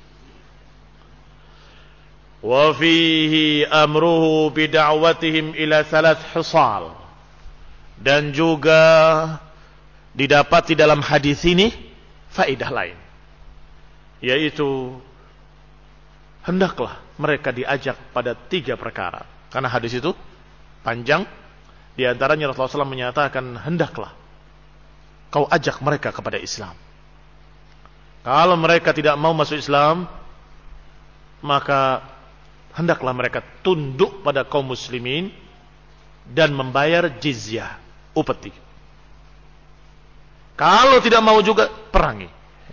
Wa fihi amruhu bid'awatihim ila thalath hisal. Dan juga didapati dalam hadis ini faedah lain, yaitu hendaklah mereka diajak pada tiga perkara. Karena hadis itu panjang, di antaranya Rasulullah shallallahu alaihi wasallam menyatakan hendaklah kau ajak mereka kepada Islam. Kalau mereka tidak mau masuk Islam, maka hendaklah mereka tunduk pada kaum muslimin dan membayar jizyah, upeti. Kalau tidak mau juga, perangi.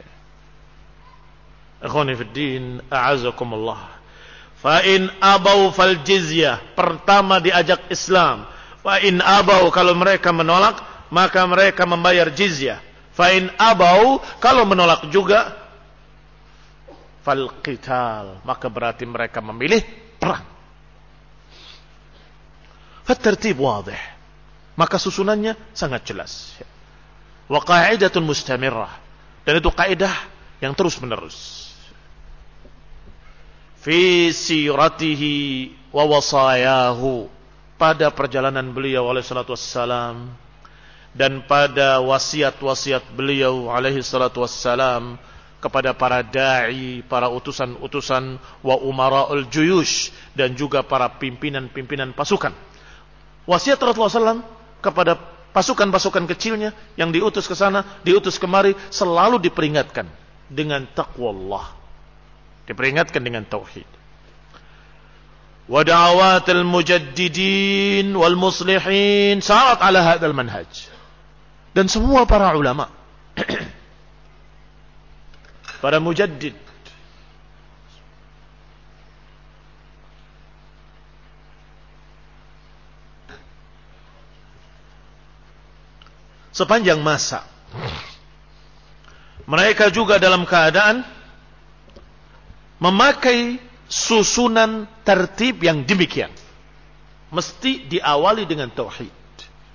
Ikhwani fid din, a'azakumullah. Fa in abau fal jizyah, pertama diajak Islam. Fa in abau, kalau mereka menolak, maka mereka membayar jizyah. Fa in abau, kalau menolak juga, fal qital, maka berarti mereka memilih perang. Fa tartib wadih, maka susunannya sangat jelas. Wa qa'idatun mustamirrah, dan itu kaidah yang terus menerus. Fi siratihi wa wasayahu, pada perjalanan beliau alaihi salatu wassalam dan pada wasiat-wasiat beliau alaihi salatu wassalam kepada para dai, para utusan-utusan, wa umara'ul juyush, dan juga para pimpinan-pimpinan pasukan. Wasiat Rasulullah sallallahu alaihi wasallam kepada pasukan-pasukan kecilnya yang diutus ke sana, diutus kemari, selalu diperingatkan dengan taqwa Allah, diperingatkan dengan tauhid. Wa da'awatul mujaddidin wal muslihin sarat ala hadzal manhaj. Dan semua para ulama, para mujaddid, sepanjang masa, mereka juga dalam keadaan memakai susunan tertib yang demikian. Mesti diawali dengan tauhid.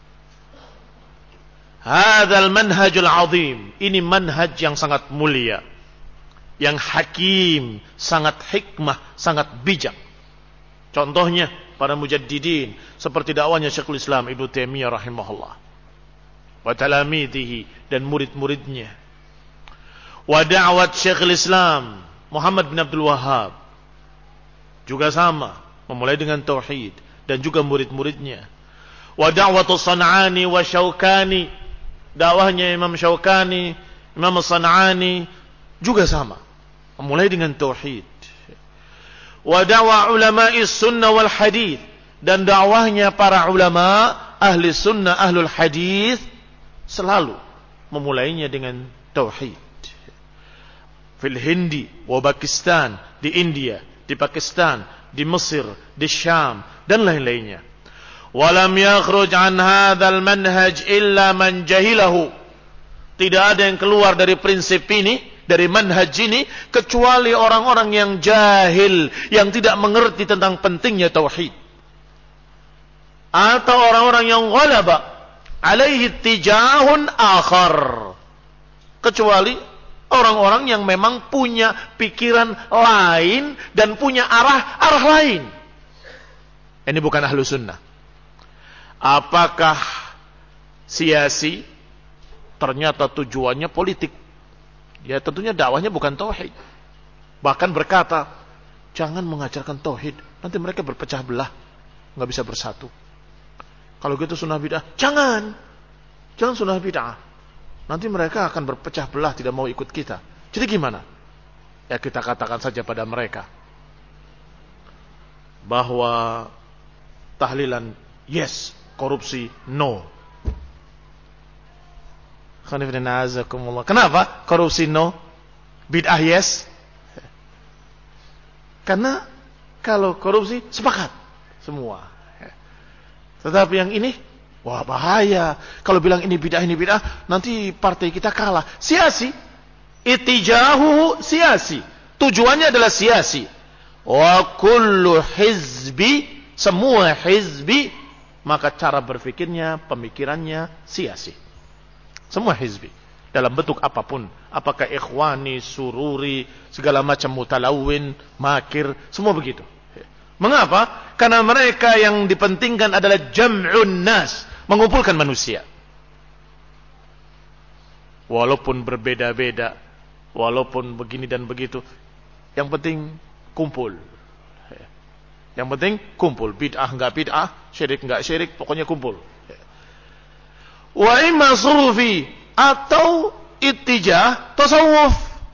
Hadzal manhajul azim, ini manhaj yang sangat mulia, yang hakim, sangat hikmah, sangat bijak. Contohnya para mujaddidin seperti dakwahnya Syekhul Islam Ibnu Taimiyah rahimahullah, wa talamidhihi, dan murid-muridnya. Wa da'wat Syekhul Islam Muhammad bin Abdul Wahhab juga sama, memulai dengan tauhid, dan juga murid-muridnya. Wa da'watu San'ani wa Syaukani, dakwahnya Imam Syaukani, Imam San'ani juga sama, memulai dengan tauhid. Wa da'wa ulama'is sunnah wal hadith, dan dakwahnya para ulama ahli sunnah ahlul hadith selalu memulainya dengan tauhid. Fil Hindi wa Pakistan, di India, di Pakistan, di Mesir, di Syam, dan lain-lainnya. Walam yakhruj an hadzal manhaj illa man jahilahu, tidak ada yang keluar dari prinsip ini, dari manhaj ini, kecuali orang-orang yang jahil, yang tidak mengerti tentang pentingnya tauhid, atau orang-orang yang ghalaba alaihi tijahun akhar, kecuali orang-orang yang memang punya pikiran lain dan punya arah-arah lain. Ini bukan ahlu sunnah. Apakah siasi? Ternyata tujuannya politik. Ya tentunya dakwahnya bukan tauhid. Bahkan berkata, jangan mengajarkan tauhid, nanti mereka berpecah belah, nggak bisa bersatu. Kalau gitu sunnah bid'ah, jangan, jangan sunnah bid'ah. Nanti mereka akan berpecah belah, tidak mau ikut kita. Jadi gimana? Ya kita katakan saja pada mereka bahwa tahlilan yes, korupsi no. Kenapa korupsi no, bid'ah yes? Karena kalau korupsi sepakat semua. Tetapi yang ini, wah bahaya. Kalau bilang ini bid'ah, ini bid'ah, nanti partai kita kalah. Siasi. Itijahu siasi. Tujuannya adalah siasi. Wa kullu hizbi, semua hizbi, maka cara berfikirnya, pemikirannya siasi. Semua hizbi. Dalam bentuk apapun. Apakah ikhwani, sururi, segala macam mutalawin, makir, semua begitu. Mengapa? Karena mereka yang dipentingkan adalah jam'un nas, mengumpulkan manusia. Walaupun berbeda-beda, walaupun begini dan begitu, yang penting kumpul. Yang penting kumpul, bid'ah enggak bid'ah, syirik enggak syirik, pokoknya kumpul. Wa imma sufi, atau ittijah tasawuf.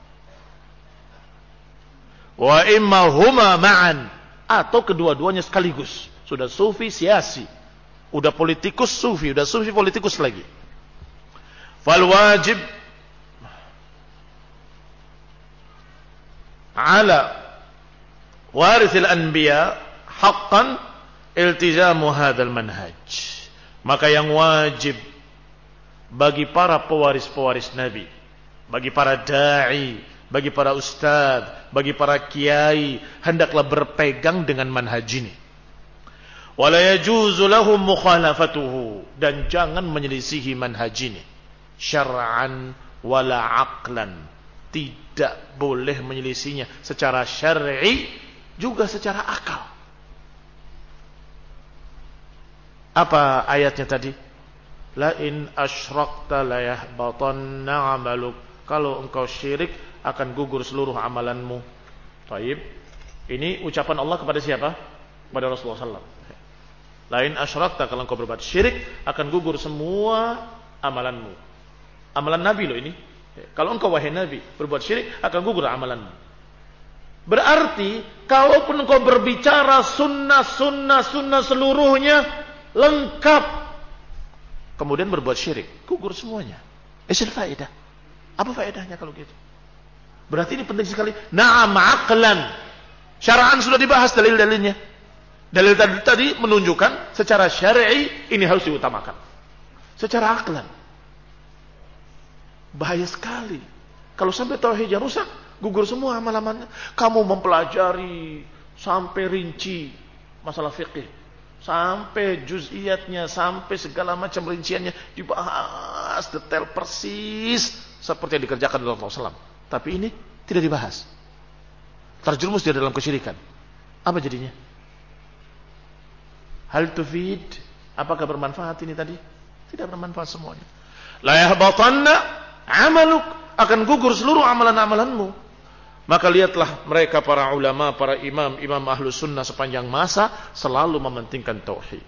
Wa imma huma ma'an, atau kedua-duanya sekaligus. Sudah sufi siasi, udah politikus sufi, udah sufi politikus lagi. Fal wajib ala warithil anbiya haqqan iltizamu hadzal manhaj. Maka yang wajib bagi para pewaris-pewaris Nabi, bagi para da'i, bagi para ustadz, bagi para kiai, hendaklah berpegang dengan manhaj ini. Wala yajuzu lahum mukhalafatuhu, dan jangan menyelisihi manhaj ini. Syar'an wala aqlan, tidak boleh menyelisihinya secara syar'i juga secara akal. Apa ayatnya tadi? La in asyrakta la yahbatanna 'amaluk. Kalau engkau syirik akan gugur seluruh amalanmu. Baik. Ini ucapan Allah kepada siapa? Kepada Rasulullah sallallahu alaihi wasallam. La in asyrakta, kalau engkau berbuat syirik akan gugur semua amalanmu. Amalan Nabi loh ini. Kalau engkau wahai Nabi berbuat syirik akan gugur amalanmu. Berarti kalaupun engkau berbicara sunnah sunnah sunnah seluruhnya lengkap, kemudian berbuat syirik, gugur semuanya. Isil faedah. Apa faedahnya kalau gitu? Berarti ini penting sekali. Na'am aqlan. Syara'an sudah dibahas dalil-dalilnya. Dalil tadi, tadi menunjukkan secara syar'i ini harus diutamakan. Secara aqlan. Bahaya sekali. Kalau sampai tauhidnya rusak, gugur semua amal-amalnya. Kamu mempelajari sampai rinci masalah fikih, sampai juz'iyatnya, sampai segala macam rinciannya dibahas detail persis seperti yang dikerjakan oleh Rasulullah shallallahu alaihi wasallam. Tapi ini tidak dibahas. Terjerumus dia dalam kesyirikan. Apa jadinya? Hal tufid, apakah bermanfaat ini tadi? Tidak bermanfaat semuanya. La yahbatanna amaluk, akan gugur seluruh amalan-amalanmu. Maka lihatlah mereka para ulama, para imam, imam ahlus sunnah sepanjang masa selalu mementingkan tauhid.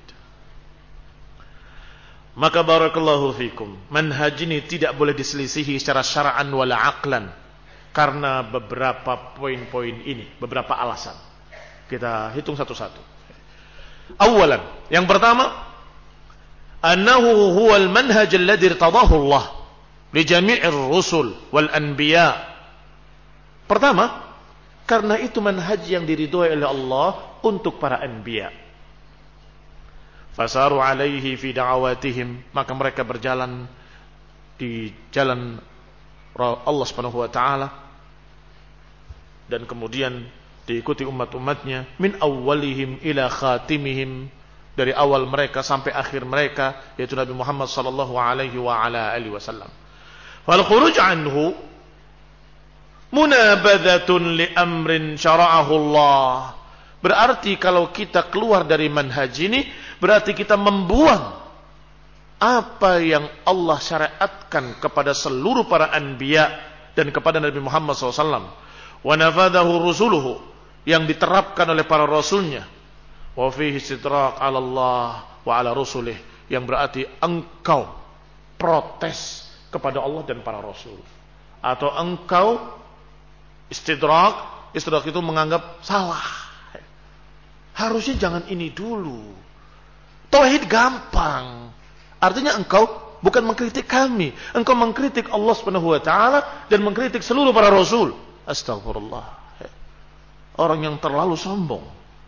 Maka barakallahu fikum, manhaj ini tidak boleh diselisihi secara syara'an wala aqlan, karena beberapa poin-poin ini, beberapa alasan. Kita hitung satu-satu. Awalan, yang pertama, annahu huwal manhaj alladhi irtadahu Allah li jami'ir rusul wal anbiya. Pertama, karena itu manhaj yang diridhoi oleh Allah untuk para anbiya. Fasaru alaihi fi da'awatihim, maka mereka berjalan di jalan Allah Subhanahu wa taala dan kemudian diikuti umat-umatnya min awwalihim ila khatimihim, dari awal mereka sampai akhir mereka, yaitu Nabi Muhammad sallallahu alaihi wa ala alihi wasallam. Fal khuruj anhu munabadzatun li amrin syara'ahu Allah. Berarti kalau kita keluar dari manhaj ini, berarti kita membuang apa yang Allah syariatkan kepada seluruh para anbiya dan kepada Nabi Muhammad sallallahu alaihi wasallam. Wa nafadahu rusuluhu, yang diterapkan oleh para rasulnya. Wa fihi istidrak 'ala Allah wa 'ala rusulih, yang berarti engkau protes kepada Allah dan para rasul. Atau engkau istidrak, istidrak itu menganggap salah. Harusnya jangan ini dulu. Tauhid gampang. Artinya engkau bukan mengkritik kami, engkau mengkritik Allah Subhanahu wa taala dan mengkritik seluruh para rasul. Astagfirullah. Orang yang terlalu sombong.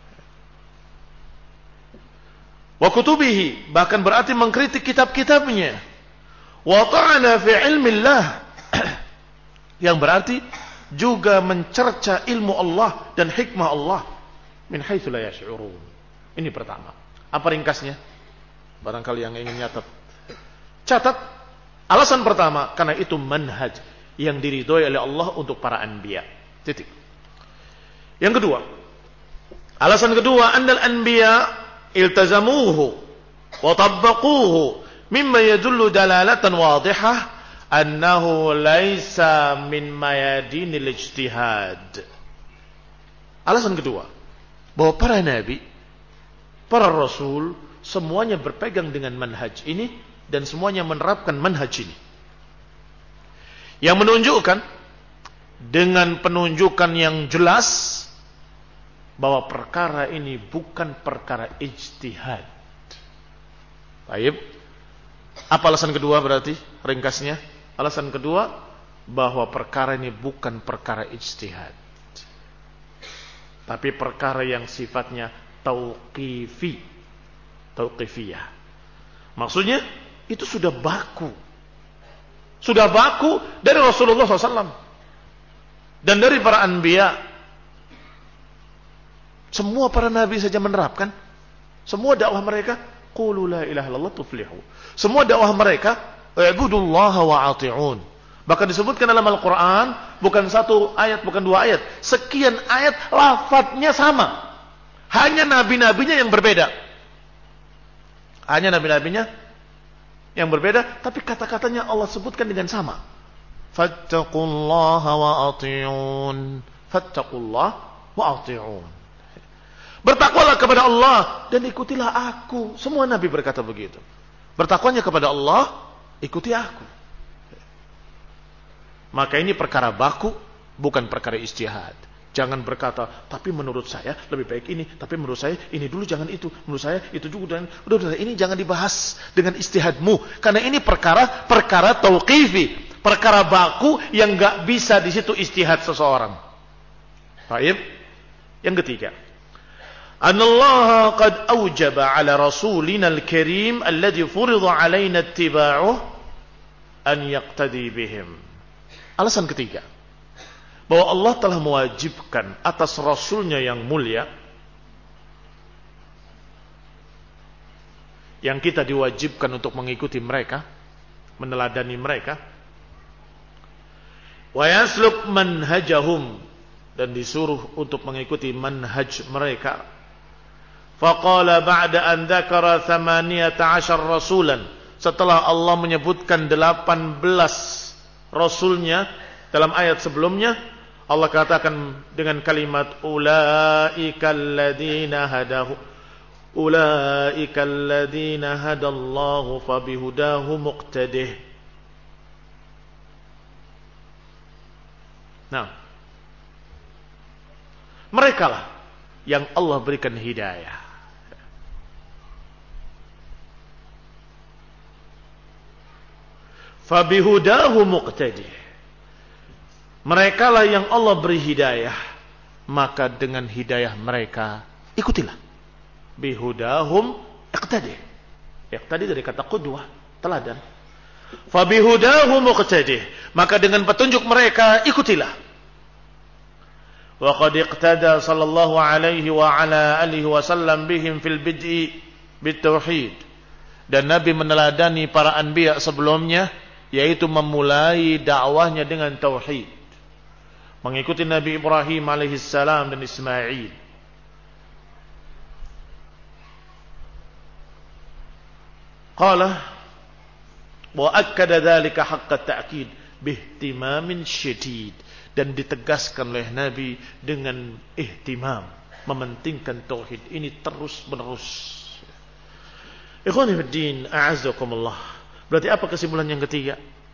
Wa kutubihi, bahkan berarti mengkritik kitab-kitabnya. Wa ta'ana fi ilmillah, yang berarti juga mencerca ilmu Allah dan hikmah Allah min haitsu la yash'urun. Ini pertama. Apa ringkasnya? Barangkali yang ingin nyatat, catat. Alasan pertama, karena itu manhaj yang diridhoi oleh Allah untuk para anbiya. Titik. Yang kedua, alasan kedua, annal anbiya iltazamuhu wa tabbaquhu mimma yadullu dalalatan wadihah annahu laisa min mayadinil ijtihad. Alasan kedua, bahwa para nabi, para rasul semuanya berpegang dengan manhaj ini dan semuanya menerapkan manhaj ini. yang menunjukkan dengan penunjukan yang jelas bahwa perkara ini bukan perkara ijtihad. Baik. Apa alasan kedua berarti? Ringkasnya, alasan kedua bahwa perkara ini bukan perkara ijtihad, tapi perkara yang sifatnya tauqifi, tauqifiyah. Maksudnya itu sudah baku, sudah baku dari Rasulullah shallallahu alaihi wasallam dan dari para anbiya. Semua para nabi saja menerapkan. Semua dakwah mereka qulu la ilaha illallah tuflihu. Semua dakwah mereka ibudullaha wa ati'un. Bahkan disebutkan dalam Al-Quran, bukan satu ayat, bukan dua ayat, sekian ayat lafadznya sama. Hanya nabi-nabinya yang berbeda. Hanya nabi-nabinya yang berbeda, tapi kata-katanya Allah sebutkan dengan sama. Fattaqullaha wa ati'un. Fattaqullaha wa ati'un. Bertakwalah kepada Allah dan ikutilah aku. Semua nabi berkata begitu. Bertakwanya kepada Allah, ikuti aku. Maka ini perkara baku, bukan perkara ijtihad. Jangan berkata, tapi menurut saya lebih baik ini, tapi menurut saya ini dulu, jangan itu. Menurut saya itu juga, dan udah, udah ini jangan dibahas dengan ijtihadmu, karena ini perkara perkara tauqifi, perkara baku yang enggak bisa di situ ijtihad seseorang. Baik. Yang ketiga, Anallaha qad awjaba ala rasulina al-karim alladhi furida alaina ittiba'uh an yaqtadi bihim. Alasan ketiga, bahwa Allah telah mewajibkan atas rasulnya yang mulia, yang kita diwajibkan untuk mengikuti mereka, meneladani mereka, wa yasluk manhajahum, dan disuruh untuk mengikuti manhaj mereka. Faqala ba'da an dzakara thamaniyata ashar rasulan, setelah Allah menyebutkan delapan belas rasulnya dalam ayat sebelumnya, Allah katakan dengan kalimat ulaikal ladzina hadahu ulaikal ladzina hadallahu fabihudahu muqtadih. Nah, merekalah yang Allah berikan hidayah. Fabihudahu muqtadih. Merekalah yang Allah beri hidayah, maka dengan hidayah mereka ikutilah. Bihudahum iqtadih. Iqtadih dari kata qudwah, teladan. Fabihudahu muqtadih, maka dengan petunjuk mereka ikutilah. Wa qad iqtada sallallahu alaihi wa ala alihi wasallam bihim fil bid'i bitauhid. Dan Nabi meneladani para anbiya sebelumnya, yaitu memulai dakwahnya dengan tauhid, mengikuti Nabi Ibrahim alaihissalam dan Ismail. Qala wa akkada dzalika haqqa ta'kid bihtimamin syadid, dan ditegaskan oleh Nabi dengan ihtimam, mementingkan tauhid ini terus menerus. Ikhwani fid din, a'azzakumullah. Berarti apa kesimpulan yang ketiga?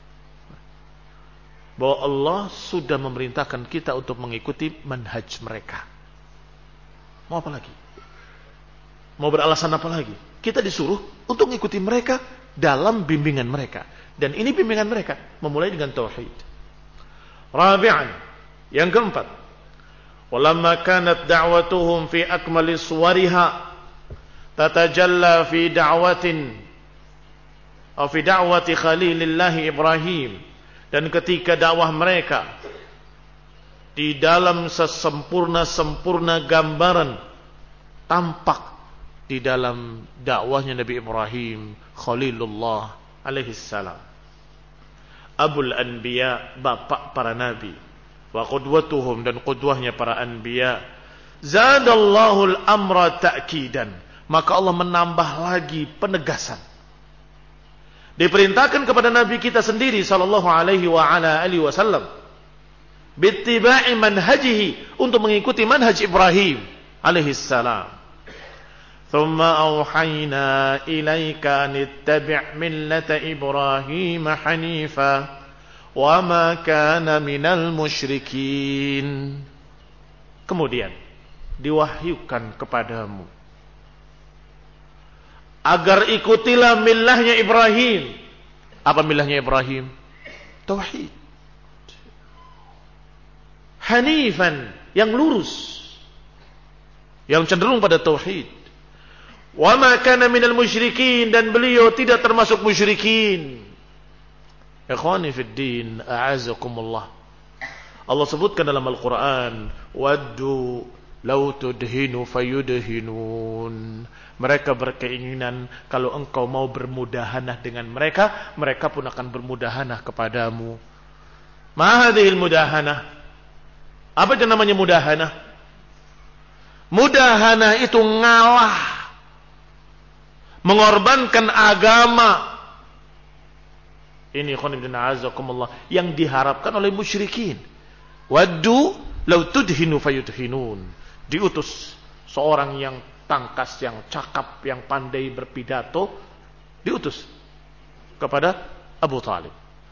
Bahwa Allah sudah memerintahkan kita untuk mengikuti manhaj mereka. Mau apa lagi? Mau beralasan apa lagi? Kita disuruh untuk mengikuti mereka dalam bimbingan mereka. Dan ini bimbingan mereka memulai dengan tauhid. Rabi'an, yang keempat, walamma kanat da'watuhum fi akmali suwariha tatajalla fi da'watin atau fi da'wati khalilillahi Ibrahim, dan ketika dakwah mereka di dalam sesempurna-sempurna gambaran tampak di dalam dakwahnya Nabi Ibrahim Khalilullah alaihi salam, abul anbiya, bapak para nabi, wa qudwatuhum, dan qudwahnya para anbiya, zadallahu al-amra ta'kidan, maka Allah menambah lagi penegasan. Diperintahkan kepada Nabi kita sendiri sallallahu alaihi wa ala alihi wasallam bittiba'i manhajihi, untuk mengikuti manhaj Ibrahim alaihi salam. Thumma awhayna ilaika an ittabi' millata Ibrahim hanifa wa ma kana minal musyrikin. Kemudian diwahyukan kepadamu agar ikutilah millahnya Ibrahim. Apa millahnya Ibrahim? Tauhid. Hanifan, yang lurus, yang cenderung pada tauhid. Wa ma kana minal musyrikin, dan beliau tidak termasuk musyrikin. Ikhwani fid din, a'azakumullah. Allah sebutkan dalam Al-Quran, waddu law tudhinu fayudhinun. Mereka berkeinginan kalau engkau mau bermudahanah dengan mereka, mereka pun akan bermudahanah kepadamu. Ma hadhil mudahanah? Apa itu namanya mudahanah? Mudahanah itu ngalah, mengorbankan agama. Ini khonibdina azakumullah yang diharapkan oleh musyrikin. Waddu law tudhinu fayudhinun. Diutus seorang yang tangkas, yang cakap, yang pandai berpidato, diutus kepada Abu Talib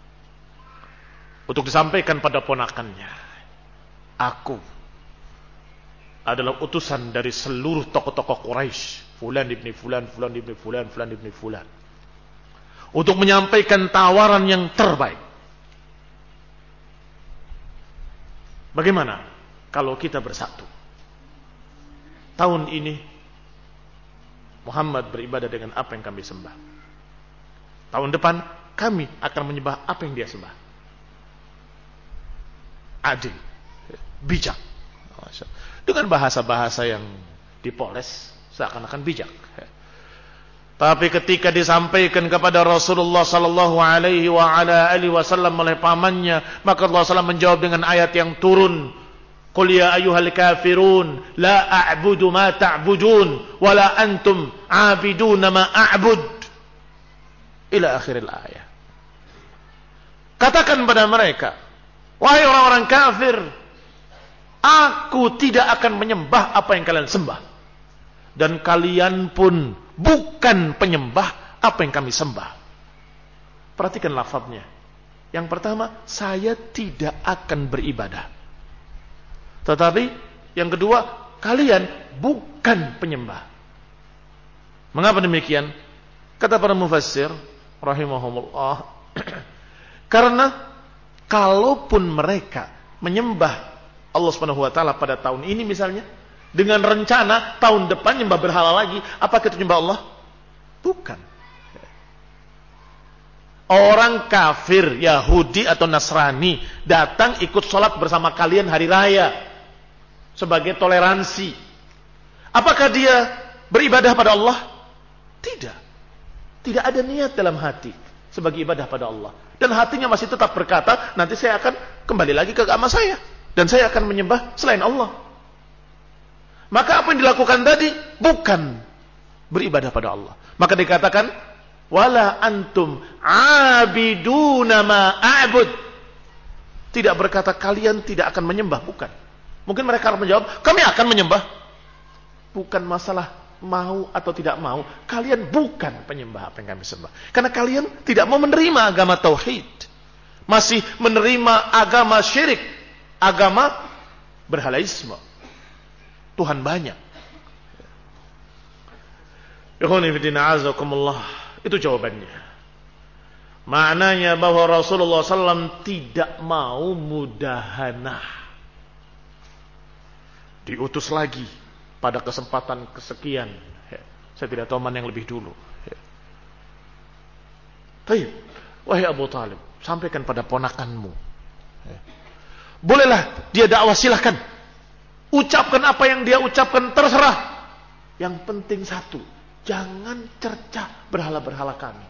untuk disampaikan pada ponakannya, aku adalah utusan dari seluruh tokoh-tokoh Quraisy, fulan ibni fulan, fulan ibni fulan, fulan ibni fulan, untuk menyampaikan tawaran yang terbaik. Bagaimana kalau kita bersatu? Tahun ini Muhammad beribadah dengan apa yang kami sembah. Tahun depan kami akan menyembah apa yang dia sembah. Adil, bijak, dengan bahasa-bahasa yang dipoles seakan-akan bijak. Tapi ketika disampaikan kepada Rasulullah sallallahu alaihi wa ala alihi wasallam oleh pamannya, maka Allah Subhanahu menjawab dengan ayat yang turun, qul ya ayyuhal kafirun la a'budu ma ta'budun wa la antum 'abiduna ma a'bud, ila akhiril ayat. Katakan pada mereka, wahai orang-orang kafir, aku tidak akan menyembah apa yang kalian sembah, dan kalian pun bukan penyembah apa yang kami sembah. Perhatikan lafaznya. Yang pertama, saya tidak akan beribadah. Tetapi yang kedua, kalian bukan penyembah. Mengapa demikian? Kata para mufassir rahimahumullah, karena kalaupun mereka menyembah Allah Subhanahu wa taala pada tahun ini misalnya, dengan rencana tahun depan nyembah berhala lagi, apakah itu nyembah Allah? Bukan. Orang kafir, Yahudi atau Nasrani datang ikut sholat bersama kalian hari raya sebagai toleransi. Apakah dia beribadah pada Allah? Tidak. Tidak ada niat dalam hati sebagai ibadah pada Allah. Dan hatinya masih tetap berkata, nanti saya akan kembali lagi ke agama saya, dan saya akan menyembah selain Allah. Maka apa yang dilakukan tadi bukan beribadah pada Allah. Maka dikatakan, wala antum abiduna ma a'bud. Tidak berkata kalian tidak akan menyembah, bukan. Mungkin mereka akan menjawab, kami akan menyembah. Bukan masalah mau atau tidak mau, kalian bukan penyembah apa yang kami sembah. Karena kalian tidak mau menerima agama tauhid, masih menerima agama syirik, agama berhalaisme, Tuhan banyak. Itu jawabannya. Maknanya bahwa Rasulullah sallallahu alaihi wasallam tidak mau mudahanah. Diutus lagi pada kesempatan kesekian. Saya tidak tahu mana yang lebih dulu. Baik, wahai Abu Talib, sampaikan pada ponakanmu. Bolehlah dia dakwah, silahkan. Ucapkan apa yang dia ucapkan, terserah. Yang penting satu, jangan cercah berhala-berhala kami.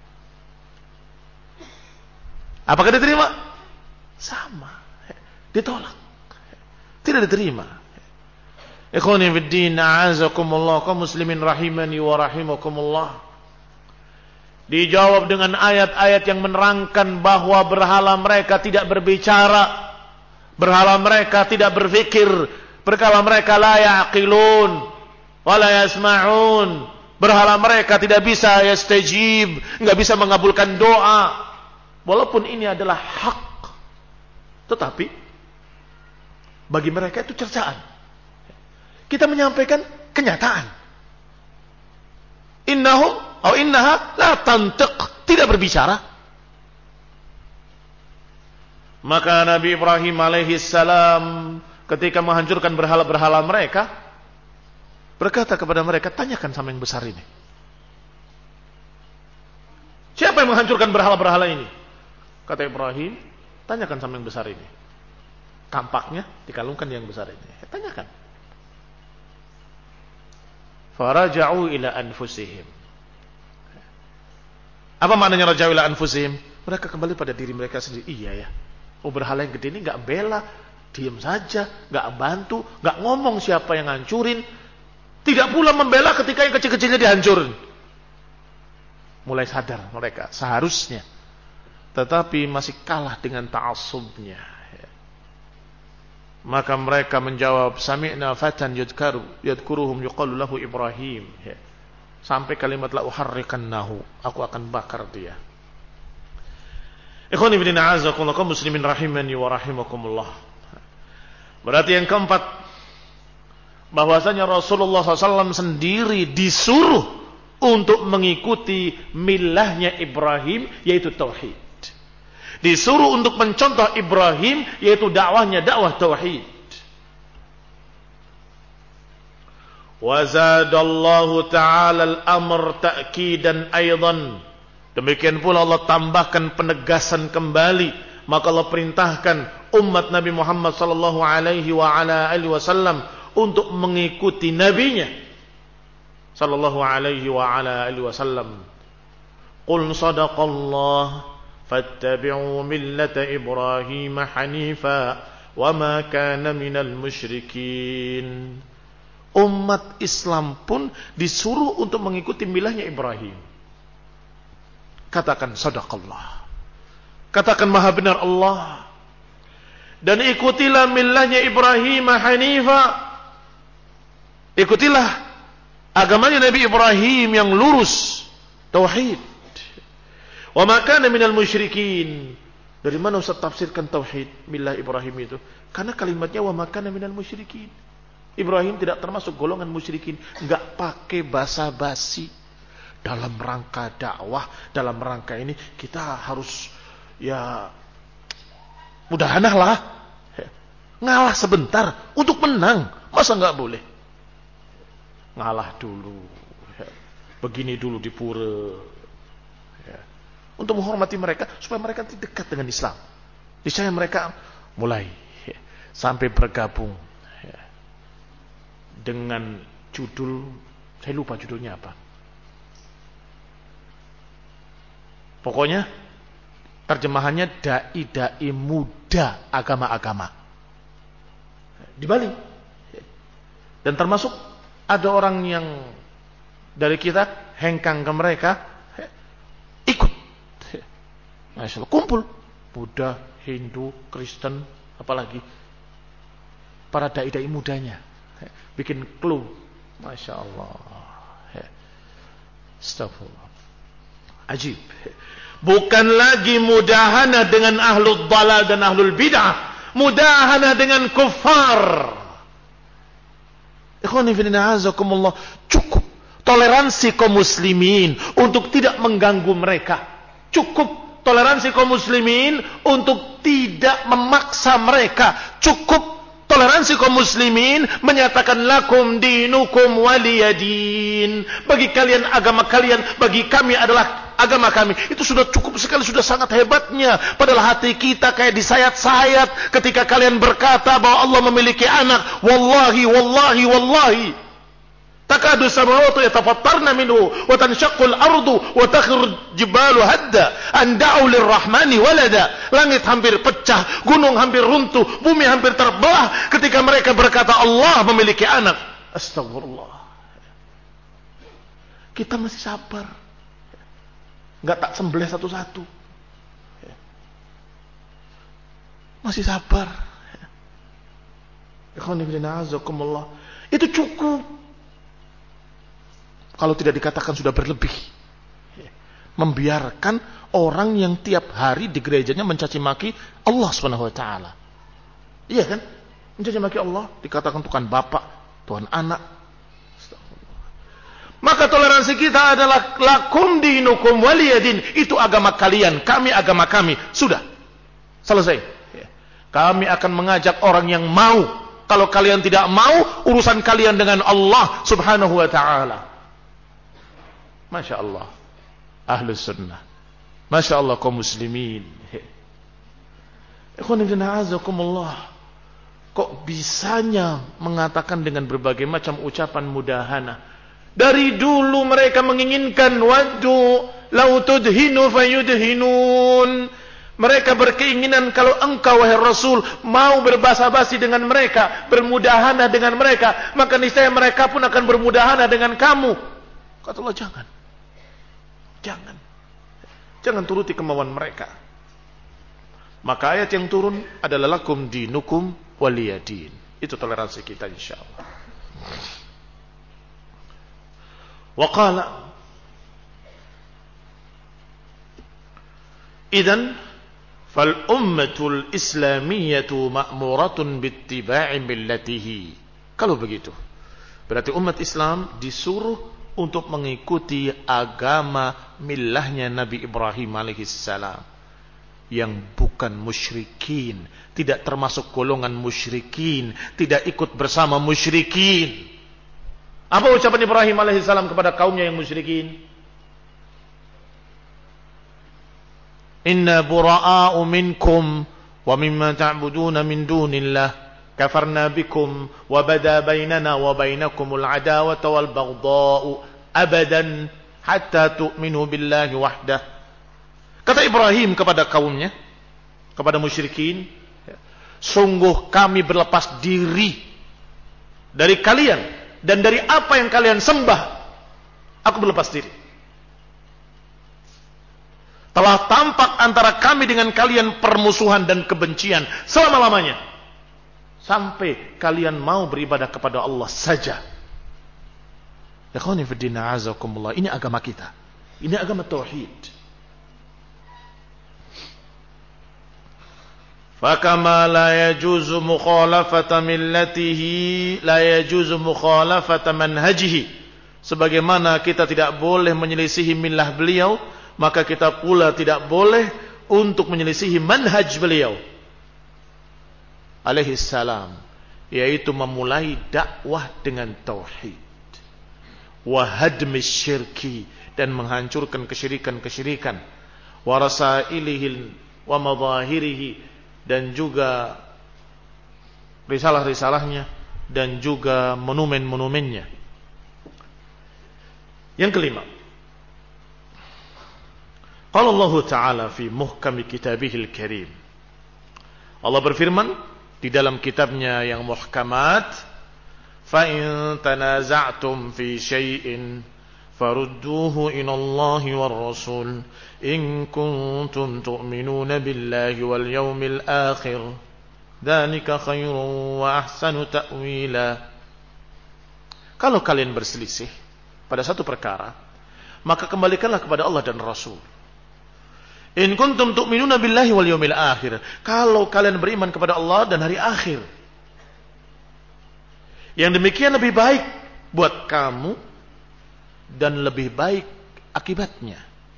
Apakah diterima? Sama, ditolak, tidak diterima. Ikhwani fid din, a'azakumullah, kaum muslimin rahimani wa rahimakumullah. Dijawab dengan ayat-ayat yang menerangkan bahwa berhala mereka tidak berbicara, berhala mereka tidak berfikir, berhala mereka la yaqilun wa la yasma'un, berhala mereka tidak bisa yastajib, enggak bisa mengabulkan doa. Walaupun ini adalah hak, tetapi bagi mereka itu cercaan. Kita menyampaikan kenyataan. Innahum atau innaha la tantiq, tidak berbicara. Maka Nabi Ibrahim alaihi salam ketika menghancurkan berhala-berhala mereka, berkata kepada mereka, tanyakan sama yang besar ini. Siapa yang menghancurkan berhala-berhala ini? Kata Ibrahim, tanyakan sama yang besar ini. Tampaknya dikalungkan yang besar ini. Tanyakan. Faraja'u ila anfusihim. Apa maknanya raja'u ila anfusihim? Mereka kembali pada diri mereka sendiri. Iya ya. Oh, berhala yang gede ini enggak bela, diam saja, enggak bantu, enggak ngomong siapa yang ngancurin, tidak pula membela ketika yang kecil-kecilnya dihancurin. Mulai sadar mereka seharusnya, tetapi masih kalah dengan ta'assubnya. Maka mereka menjawab, sami'na fatan yudkaru yadkuruhum yuqalu lahu Ibrahim, sampai kalimat la uharrikannahu, aku akan bakar dia. Ikhwani fillah, a'azakumullah, muslimin rahimani wa rahimakumullah. Berarti yang keempat, bahwasanya Rasulullah shallallahu alaihi wasallam sendiri disuruh untuk mengikuti milahnya Ibrahim, yaitu tauhid. Disuruh untuk mencontoh Ibrahim, yaitu dakwahnya dakwah tauhid. Wa zadallahu ta'ala al-amr ta'kidan aidan. Demikian pula Allah tambahkan penegasan kembali. Maka Allah perintahkan umat Nabi Muhammad sallallahu alaihi wa ala alihi wasallam untuk mengikuti nabinya sallallahu alaihi wa ala alihi wasallam. Qul sadaqallah fattabi'u millata Ibrahim hanifa wa ma kana minal musyrikin. Umat Islam pun disuruh untuk mengikuti milahnya Ibrahim. Katakan sadaqallah. Katakan maha benar Allah. Dan ikutilah millahnya Ibrahim hanifa. Ikutilah agamanya Nabi Ibrahim yang lurus, tauhid. Wa ma kana minal musyrikin. Dari mana Ustaz tafsirkan tauhid millah Ibrahim itu? Karena kalimatnya wa ma kana minal musyrikin. Ibrahim tidak termasuk golongan musyrikin, enggak pakai basa-basi. Dalam rangka dakwah, dalam rangka ini kita harus ya mudahanah lah. Ngalah sebentar untuk menang. Masa enggak boleh? Ngalah dulu. Begini dulu di pura. Untuk menghormati mereka, supaya mereka dekat dengan Islam. Niscaya mereka mulai ya, sampai bergabung ya, dengan judul, saya lupa judulnya apa. Pokoknya terjemahannya dai-dai muda agama-agama di Bali. Dan termasuk ada orang yang dari kita hengkang ke mereka, ikut. Masya Allah, kumpul Buddha, Hindu, Kristen, apalagi para dai-dai mudanya bikin klub. Masya Allah, astagfirullah, ajib. Bukan lagi mudahana dengan ahlul dhalal dan ahlul bid'ah, mudahana dengan kuffar. Ikhwani fillah, azakumullah, cukup toleransi kaum muslimin untuk tidak mengganggu mereka. Cukup toleransi kaum muslimin untuk tidak memaksa mereka. Cukup toleransi kaum muslimin menyatakan lakum dinukum waliyadin. Bagi kalian agama kalian, bagi kami adalah agama kami. Itu sudah cukup sekali, sudah sangat hebatnya. Padahal hati kita kayak disayat-sayat ketika kalian berkata bahwa Allah memiliki anak. Wallahi, wallahi, wallahi. Takadu samawati yatafattarna minhu wa tanshaqqul ardu wa takhruju jibalu hadda an da'u lirrahmani walada. Langit hampir pecah, gunung hampir runtuh, bumi hampir terbelah ketika mereka berkata Allah memiliki anak. Astagfirullah. Kita masih sabar. Enggak tak sembelih satu-satu. Masih sabar. Ikhwani fillah, azakumullah. Itu cukup. Kalau tidak dikatakan sudah berlebih. membiarkan orang yang tiap hari di gerejanya mencaci maki Allah Subhanahu wa taala. Iya kan? Mencaci maki Allah, dikatakan Tuhan Bapak, Tuhan Anak. Maka toleransi kita adalah lakum dinukum waliyadin. Itu agama kalian, kami agama kami. Sudah. Selesai. Kami akan mengajak orang yang mau. Kalau kalian tidak mau, urusan kalian dengan Allah Subhanahu wa taala. Masya Allah. Ahlus sunnah. Masya Allah kaum muslimin. Ikhwan fillah azakumullah. Kok bisanya mengatakan dengan berbagai macam ucapan mudahana. Dari dulu mereka menginginkan waddu law tudhinu fayudhinun. Mereka berkeinginan kalau engkau wahai Rasul mau berbasa-basi dengan mereka, bermudahana dengan mereka, maka niscaya mereka pun akan bermudahana dengan kamu. Kata Allah, jangan. Jangan. Jangan turuti kemauan mereka. Maka ayat yang turun adalah lakum dinukum waliyadin. Itu toleransi kita insyaallah. Wa qala idzan fal ummatul islamiyatu ma'muratun bittiba'i millatihi. Kalau begitu, berarti umat Islam disuruh untuk mengikuti agama millahnya Nabi Ibrahim alaihissalam yang bukan musyrikin, tidak termasuk golongan musyrikin, tidak ikut bersama musyrikin. Apa ucapan Ibrahim alaihissalam kepada kaumnya yang musyrikin? Inna bura'a'u minkum wa mimma ta'buduna min dunillah kafarna bikum wa bada bainana wa bainakumul adawata wal baghdha'u abadan hatta tu'minu billahi wahdah. Kata Ibrahim kepada kaumnya, kepada musyrikin, sungguh kami berlepas diri dari kalian dan dari apa yang kalian sembah. Aku berlepas diri. Telah tampak antara kami dengan kalian permusuhan dan kebencian selama-lamanya. Sampai kalian mau beribadah kepada Allah saja. Ikhwani fi din a'azakumullah. Ini agama kita. Ini agama tauhid. Fakama la yajuzu mukhalafata millatihi la yajuzu mukhalafata manhajihi. Sebagaimana kita tidak boleh menyelisihi millah beliau, maka kita pula tidak boleh untuk menyelisihi manhaj beliau alaihi salam, yaitu memulai dakwah dengan tauhid, wa hadmi syirki, dan menghancurkan kesyirikan-kesyirikan, wa rasailihi wa madahirihi, dan juga risalah-risalahnya, dan juga monumen-monumennya. Yang kelima, qala Allah Ta'ala fi muhkami kitabihil karim. Allah berfirman di dalam kitabnya yang muhkamat, fa in tanaza'tum fi syai'in farudduhu ila Allah war rasul in kuntum tu'minuna billahi wal yawmil akhir dzalika khairun wa ahsanu ta'wila. Kalau kalian berselisih pada satu perkara, maka kembalikanlah kepada Allah dan Rasul. In kuntum tu'minuna billahi wal yawmil akhir. Kalau kalian beriman kepada Allah dan hari akhir. Yang demikian lebih baik buat kamu dan lebih baik akibatnya.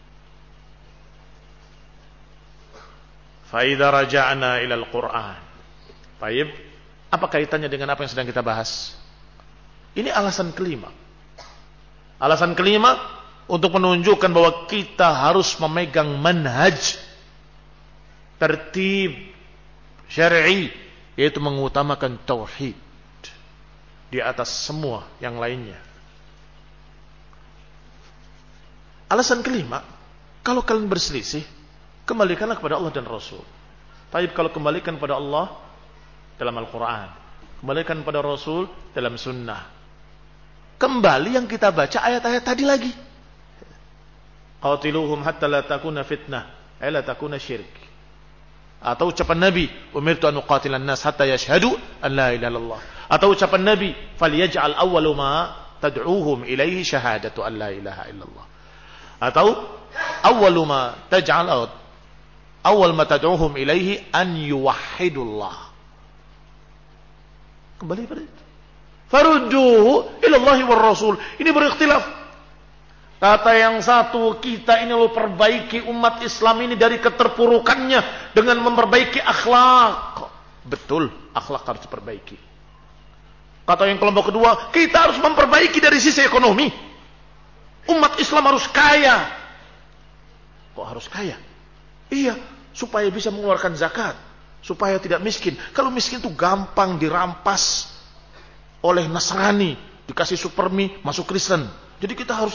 Fa idza raja'na ila al-Qur'an. Baik, apa kaitannya dengan apa yang sedang kita bahas? Ini alasan kelima. Alasan kelima untuk menunjukkan bahwa kita harus memegang manhaj tertib syar'i, yaitu mengutamakan tauhid di atas semua yang lainnya. Alasan kelima, kalau kalian berselisih, kembalikanlah kepada Allah dan Rasul. Tapi kalau kembalikan kepada Allah dalam Al-Quran, kembalikan kepada Rasul dalam Sunnah, kembali yang kita baca ayat-ayat tadi lagi. Qatiluhum hatta la takuna fitnah, ay la takuna syirk. Atau ucapan Nabi, umirtu an uqatilan nas hatta yashhadu an la ilaha illallah. Atau ucapan Nabi, falyaj'al awwalu ma tad'uuhum ilaihi syahadatu an la ilaha illallah. Atau awwalu ma taj'al awwal ma tad'uhum ilaihi an yuwahhidullah. Kembali pada itu. Farudduhu ila Allah war Rasul. Ini berikhtilaf. Kata yang satu, kita ini lo perbaiki umat Islam ini dari keterpurukannya dengan memperbaiki akhlak. Betul, akhlak harus diperbaiki. Kata yang kelompok kedua, kita harus memperbaiki dari sisi ekonomi. Umat Islam harus kaya. Kok harus kaya? Iya, supaya bisa mengeluarkan zakat, supaya tidak miskin. Kalau miskin itu gampang dirampas oleh Nasrani, dikasih supermi, masuk Kristen. Jadi kita harus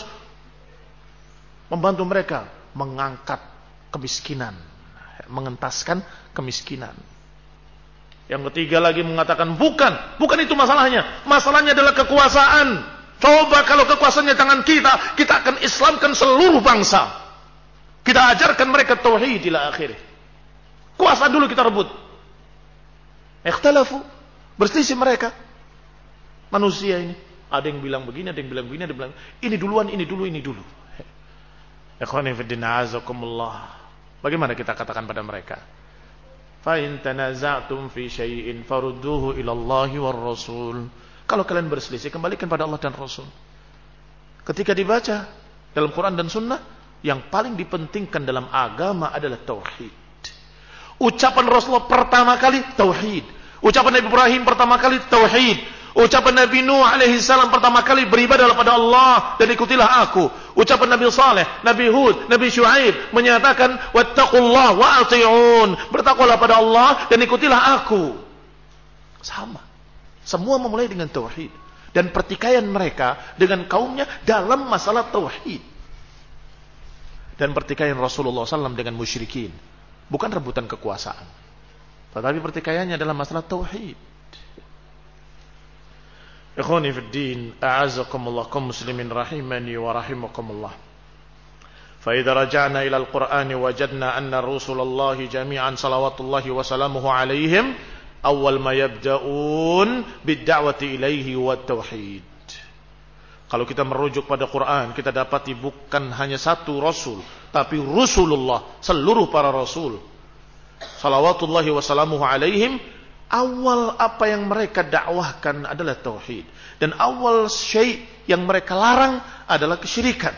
membantu mereka mengangkat kemiskinan, mengentaskan kemiskinan. Yang ketiga lagi mengatakan bukan, bukan itu masalahnya. Masalahnya adalah kekuasaan. Coba kalau kekuasaannya tangan kita, kita akan Islamkan seluruh bangsa. Kita ajarkan mereka tauhid ila akhir. Kuasa dulu kita rebut. Ikhtalafu, berselisih mereka. Manusia ini, ada yang bilang begini, ada yang bilang begini, ada yang bilang ini duluan, ini dulu, ini dulu. Ikhwani fiddin a'azakumullah. Bagaimana kita katakan pada mereka? Fa in tanaza'tum fi syai'in farudduhu ila Allahi war Rasul. Kalau kalian berselisih, kembalikan pada Allah dan Rasul. Ketika dibaca dalam Quran dan Sunnah, yang paling dipentingkan dalam agama adalah tauhid. Ucapan Rasulullah pertama kali tauhid. Ucapan Nabi Ibrahim pertama kali tauhid. Ucapan Nabi Nuh alaihi salam pertama kali beribadah kepada Allah dan ikutilah aku. Ucapan Nabi Saleh, Nabi Hud, Nabi Syuaib menyatakan wattaqullah wa ati'un. Bertakwalah pada Allah dan ikutilah aku. Sama. Semua memulai dengan tauhid dan pertikaian mereka dengan kaumnya dalam masalah tauhid. Dan pertikaian Rasulullah sallallahu alaihi wasallam dengan musyrikin bukan rebutan kekuasaan, tetapi pertikaiannya adalah masalah tauhid. Ikhwani fid din, a'azakumullah kaum muslimin rahimani wa rahimakumullah. Fa idza raja'na ila al-Qur'ani wajadna anna Rasulullah jami'an salawatullahi wa salamuhu alaihim awwal ma yabda'un bid-da'wati ilaihi wat tauhid. Kalau kita merujuk pada Quran, kita dapati bukan hanya satu Rasul, tapi Rasulullah, seluruh para Rasul. Salawatullahi wa salamuhu alaihim, awal apa yang mereka dakwahkan adalah tauhid. Dan awal syai' yang mereka larang adalah kesyirikan.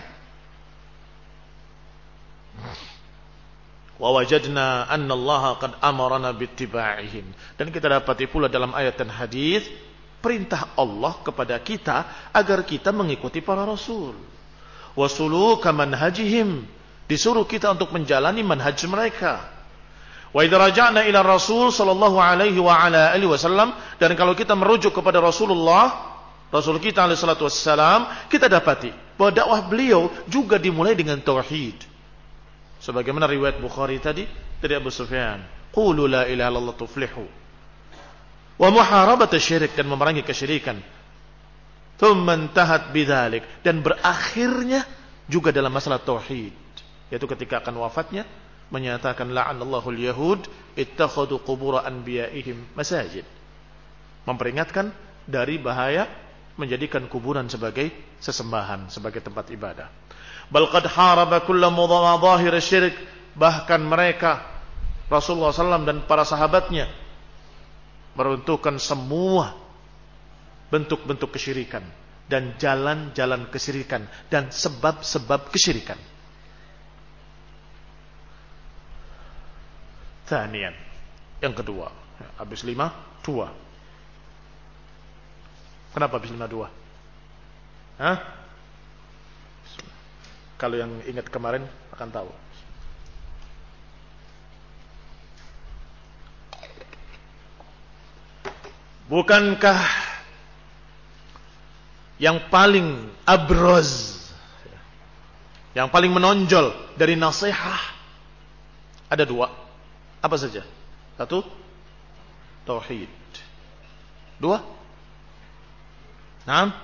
Wa wajadna anna Allah qad amarna bittiba'ihim. Dan kita dapati pula dalam ayat dan hadis perintah Allah kepada kita agar kita mengikuti para rasul. Wasuluka manhajihim, disuruh kita untuk menjalani manhaj mereka. Wa idza raja'na ila Rasul sallallahu alaihi wa ala alihi wasallam, dan kalau kita merujuk kepada Rasulullah, Rasul kita alaihi salatu wassalam, kita dapati bahwa dakwah beliau juga dimulai dengan tauhid. Sebagaimana riwayat Bukhari tadi dari Abu Sufyan, qulu la ilaha illallah tuflihu. Wa muharabat syirik, dan memerangi kesyirikan. Thumma intahat bidzalik, dan berakhirnya juga dalam masalah tauhid, yaitu ketika akan wafatnya menyatakan la'anallahu al-yahud ittakhadhu qubur anbiya'ihim masajid. Memperingatkan dari bahaya menjadikan kuburan sebagai sesembahan, sebagai tempat ibadah. Bal qad haraba kullu madahir syirik, bahkan mereka Rasulullah sallallahu alaihi wasallam dan para sahabatnya meruntuhkan semua bentuk-bentuk kesyirikan dan jalan-jalan kesyirikan dan sebab-sebab kesyirikan. Thaniyan, yang kedua, habis lima, dua. Kenapa habis lima, dua? Hah? Kalau yang ingat kemarin akan tahu. Bukankah yang paling abroz, yang paling menonjol dari nasihat ada dua? Apa saja? Satu, tauhid. Dua, naam,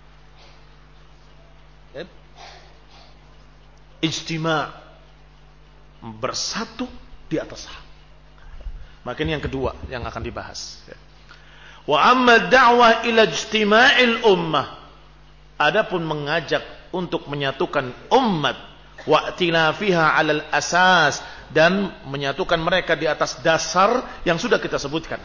ijtima', bersatu di atas hak. Maka ini yang kedua yang akan dibahas. Wa amma da'wah ila ijtima'il ummah, adapun mengajak untuk menyatukan umat wa'tinafiha 'alal asas, dan menyatukan mereka di atas dasar yang sudah kita sebutkan,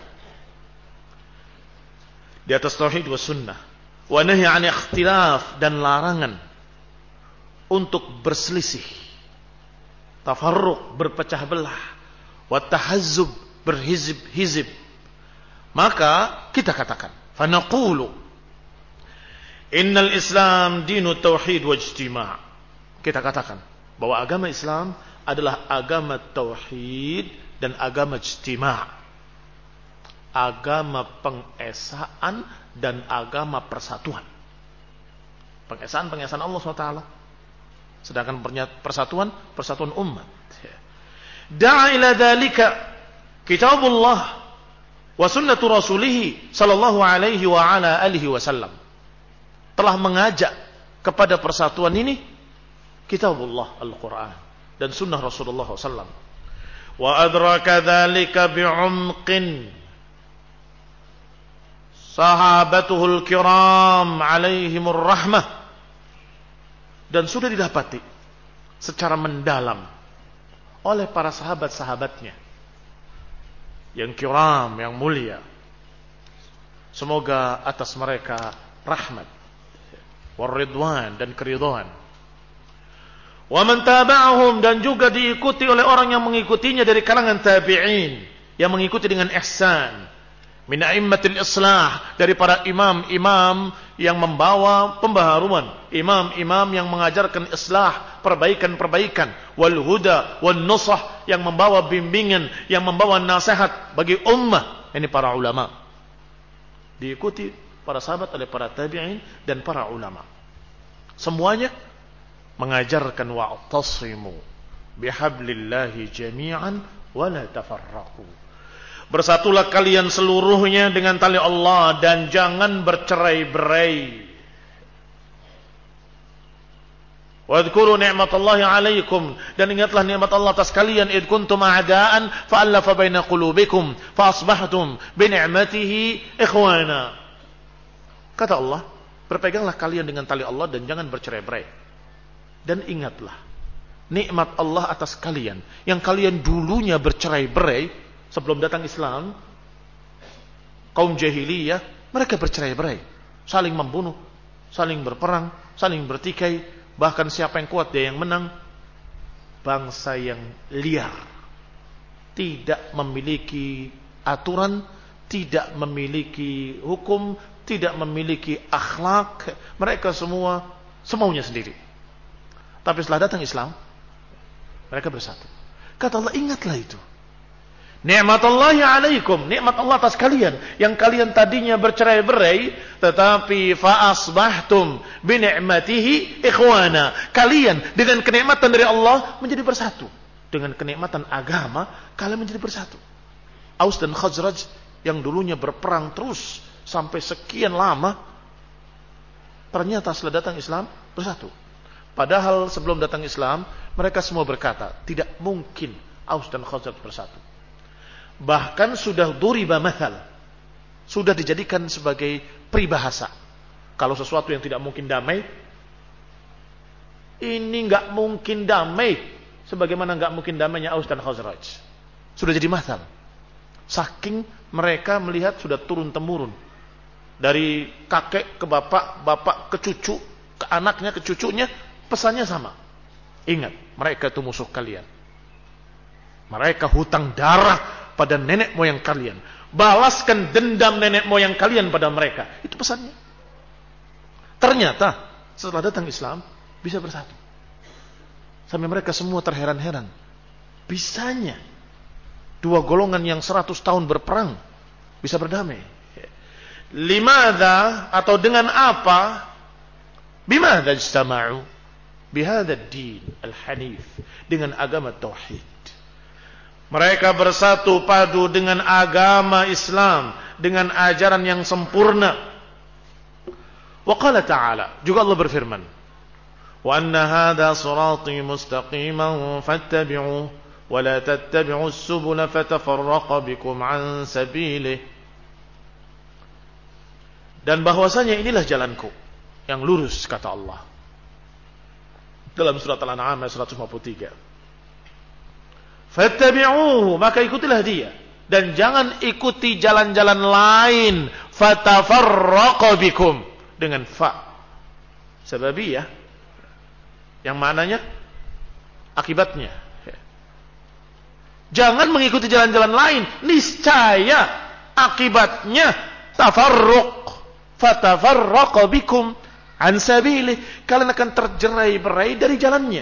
di atas tauhid was sunnah. Wa nahy 'an ikhtilaf, dan larangan untuk berselisih, tafarruq, berpecah belah, wa tahazzub, berhizib-hizib. Maka kita katakan, fa naqulu innal Islam dinu tauhid wa ijtima'. Kita katakan bahwa agama Islam adalah agama tauhid dan agama ijtima', agama pengesaan dan agama persatuan. Pengesaan, pengesaan Allah subhanahu wa taala, sedangkan persatuan, persatuan umat. Da'a ila dzalika kitabullah wa sunnatu rasulih sallallahu alaihi wa ala alihi wasallam. Telah mengajak kepada persatuan ini kitabullah Al-Quran dan sunnah Rasulullah sallallahu alaihi wasallam. Wa adraka dzalika bi'umqin sahabatuhul kiram alaihimur rahmah, dan sudah didapati secara mendalam oleh para sahabat-sahabatnya yang kiram, yang mulia, semoga atas mereka rahmat waridwan, dan keridhaan. Wa man tabi'ahum, dan juga diikuti oleh orang yang mengikutinya dari kalangan tabi'in yang mengikuti dengan ihsan, min a'immatil islah, dari para imam-imam yang membawa pembaharuan, imam-imam yang mengajarkan islah, perbaikan-perbaikan, wal huda wan nusah, yang membawa bimbingan, yang membawa nasihat bagi ummah. Ini para ulama, diikuti para sahabat oleh para tabi'in dan para ulama. Semuanya mengajarkan wa'tasimu bihablillahi jami'an wa la tafarraqu. Bersatulah kalian seluruhnya dengan tali Allah dan jangan bercerai-berai. Wadhkuru ni'matallahi 'alaikum, dan ingatlah nikmat Allah atas kalian, id kuntum a'daan fa'alafa baina qulubikum fa asbahtum bi ni'matihi ikhwana. Kata Allah, berpeganglah kalian dengan tali Allah dan jangan bercerai-berai. Dan ingatlah nikmat Allah atas kalian, yang kalian dulunya bercerai-berai sebelum datang Islam. Kaum jahiliyah, mereka bercerai-berai, saling membunuh, saling berperang, saling bertikai, bahkan siapa yang kuat dia yang menang. Bangsa yang liar, tidak memiliki aturan, tidak memiliki hukum, tidak memiliki akhlak. Mereka semua semaunya sendiri. Tapi setelah datang Islam, mereka bersatu. Kata Allah, ingatlah itu. Ni'matallahi 'alaikum, nikmat Allah atas kalian, yang kalian tadinya bercerai-berai, tetapi fa asbahtum bi ni'matihi ikhwana. Kalian dengan kenikmatan dari Allah menjadi bersatu. Dengan kenikmatan agama, kalian menjadi bersatu. Aus dan Khazraj yang dulunya berperang terus sampai sekian lama, ternyata setelah datang Islam bersatu. Padahal sebelum datang Islam, mereka semua berkata, tidak mungkin Aus dan Khazraj bersatu. Bahkan sudah duriba mathal, sudah dijadikan sebagai peribahasa. Kalau sesuatu yang tidak mungkin damai, ini nggak mungkin damai, sebagaimana nggak mungkin damainya Aus dan Khazraj. Sudah jadi mathal. Saking mereka melihat sudah turun temurun, dari kakek ke bapak, bapak ke cucu, ke anaknya, ke cucunya, pesannya sama. Ingat, mereka itu musuh kalian. Mereka hutang darah pada nenek moyang kalian. Balaskan dendam nenek moyang kalian pada mereka. Itu pesannya. Ternyata setelah datang Islam bisa bersatu. Sampai mereka semua terheran-heran. Bisanya dua golongan yang seratus tahun berperang bisa berdamai. Limadha, atau dengan apa? Bimadha ijtama'u? Bihadha ad-din al-hanif, dengan agama tauhid. Mereka bersatu padu dengan agama Islam, dengan ajaran yang sempurna. Wa qala ta'ala, juga Allah berfirman, wa anna hadha sirati mustaqiman fattabi'uhu wa la tattabi'us subula fatafarraqa bikum an sabilihi. Dan bahwasanya inilah jalanku yang lurus, kata Allah. dalam surat Al-An'am ayat seratus lima puluh tiga. Fattabi'uhu, maka ikutilah dia dan jangan ikuti jalan-jalan lain. Fatafarraqa bikum, dengan fa sababiyah yang maknanya akibatnya. Jangan mengikuti jalan-jalan lain, niscaya akibatnya tafarruq. Fatafarraqa bikum an sabilih, kalian akan terjerai-berai dari jalannya.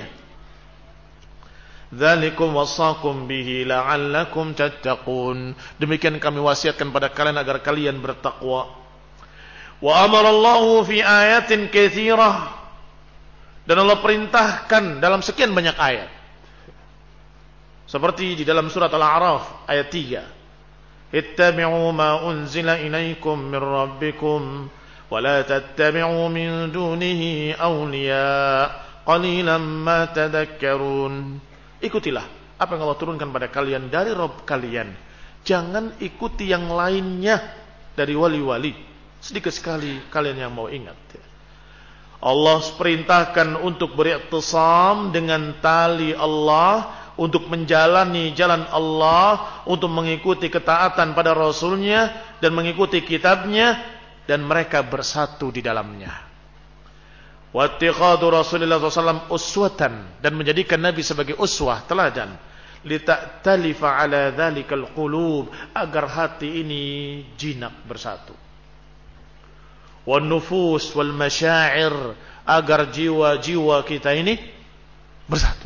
Dzalikum wasaqum bihi la'allakum tattaqun, demikian kami wasiatkan pada kalian agar kalian bertakwa. Wa amara Allahu fi ayatin katsirah, dan Allah perintahkan dalam sekian banyak ayat. Seperti di dalam surat Al-A'raf ayat tiga. Ittabi'u ma unzila ilaikum min rabbikum wa la tattabi'u min dunihi awliya qalilan ma tadhakkarun. Ikutilah apa yang Allah turunkan pada kalian dari Rabb kalian. Jangan ikuti yang lainnya dari wali-wali. Sedikit sekali kalian yang mau ingat. Allah perintahkan untuk beriktisam dengan tali Allah, untuk menjalani jalan Allah, untuk mengikuti ketaatan pada Rasulnya dan mengikuti kitabnya, dan mereka bersatu di dalamnya. Wattikhadu Rasulullah sallallahu alaihi wasallam uswatan, dan menjadikan Nabi sebagai uswah, teladan. Lita'talifa ala dhalikal qulub, agar hati ini jinak bersatu. Wan nufus wal masyair, agar jiwa-jiwa kita ini bersatu.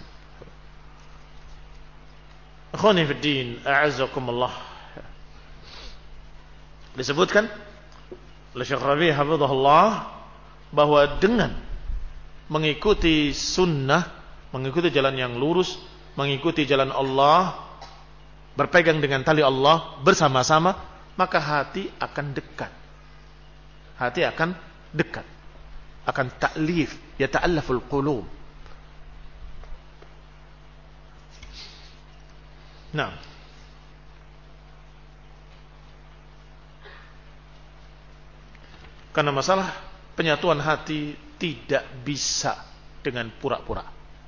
Akhwani fi din, a'azzakumullah. Disebutkan oleh Syekh Rabi' hafizahullah bahwa dengan mengikuti sunnah, mengikuti jalan yang lurus, mengikuti jalan Allah, berpegang dengan tali Allah bersama-sama, maka hati akan dekat. Hati akan dekat, akan ta'lif, yata'allaful qulub. Nah, karena masalah penyatuan hati tidak bisa dengan pura-pura.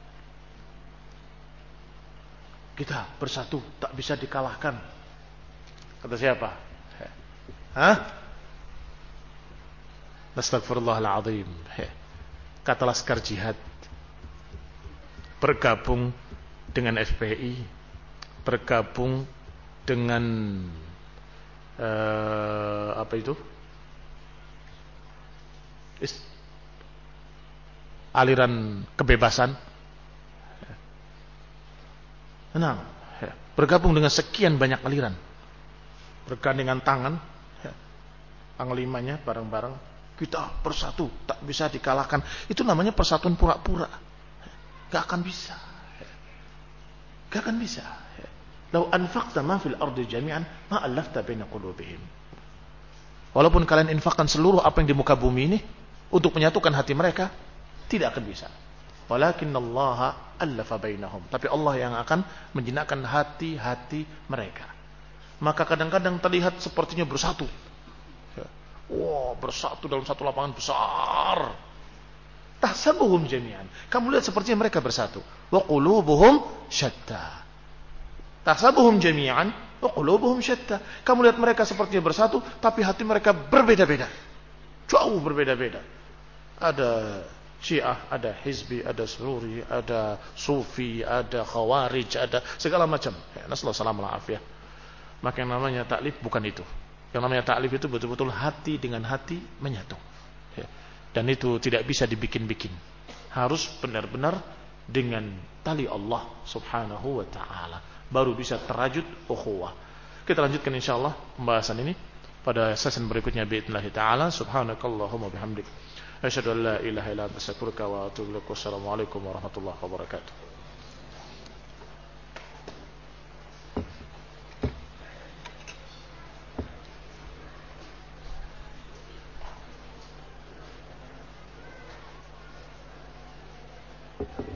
Kita bersatu tak bisa dikalahkan. Kata siapa? Hah? Astagfirullahaladzim. Kata Laskar Jihad, bergabung dengan F P I, bergabung dengan uh, apa itu Is, aliran kebebasan. Nah, bergabung dengan sekian banyak aliran, bergandengan tangan, panglimanya bareng-bareng, kita bersatu tak bisa dikalahkan. Itu namanya persatuan pura-pura. Gak akan bisa. Gak akan bisa. Lau anfaqta ma fil ardi jami'an ma allafta baina qulubihim. Walaupun kalian infakkan seluruh apa yang di muka bumi ini untuk menyatukan hati mereka, tidak akan bisa. Walakinallaha allafa bainahum. Tapi Allah yang akan menjinakkan hati-hati mereka. Maka kadang-kadang terlihat sepertinya bersatu. Wow, bersatu dalam satu lapangan besar. Tahsabuhum jami'an. Kamu lihat sepertinya mereka bersatu. Wa qulubuhum syatta. Tahsabuhum jami'an wa qulubuhum syatta. Kamu lihat mereka sepertinya bersatu, tapi hati mereka berbeda-beda. Jauh berbeda-beda. Ada Syiah, ada Hizbi, ada Sururi, ada Sufi, ada Khawarij, ada segala macam. Ya, nasallahu salamul afiyah. Maka yang namanya taklif bukan itu. Yang namanya taklif itu betul-betul hati dengan hati menyatu. Ya. Dan itu tidak bisa dibikin-bikin. Harus benar-benar dengan tali Allah subhanahu wa ta'ala. Baru bisa terajut ukhuwah. Kita lanjutkan insyaallah pembahasan ini pada sesi berikutnya biidznillah ta'ala. Subhanakallahumma bihamdik, asyhadu an la ilaha illa anta astaghfiruka wa atubu ilaik. Wassalamualaikum warahmatullahi wabarakatuh. Thank you.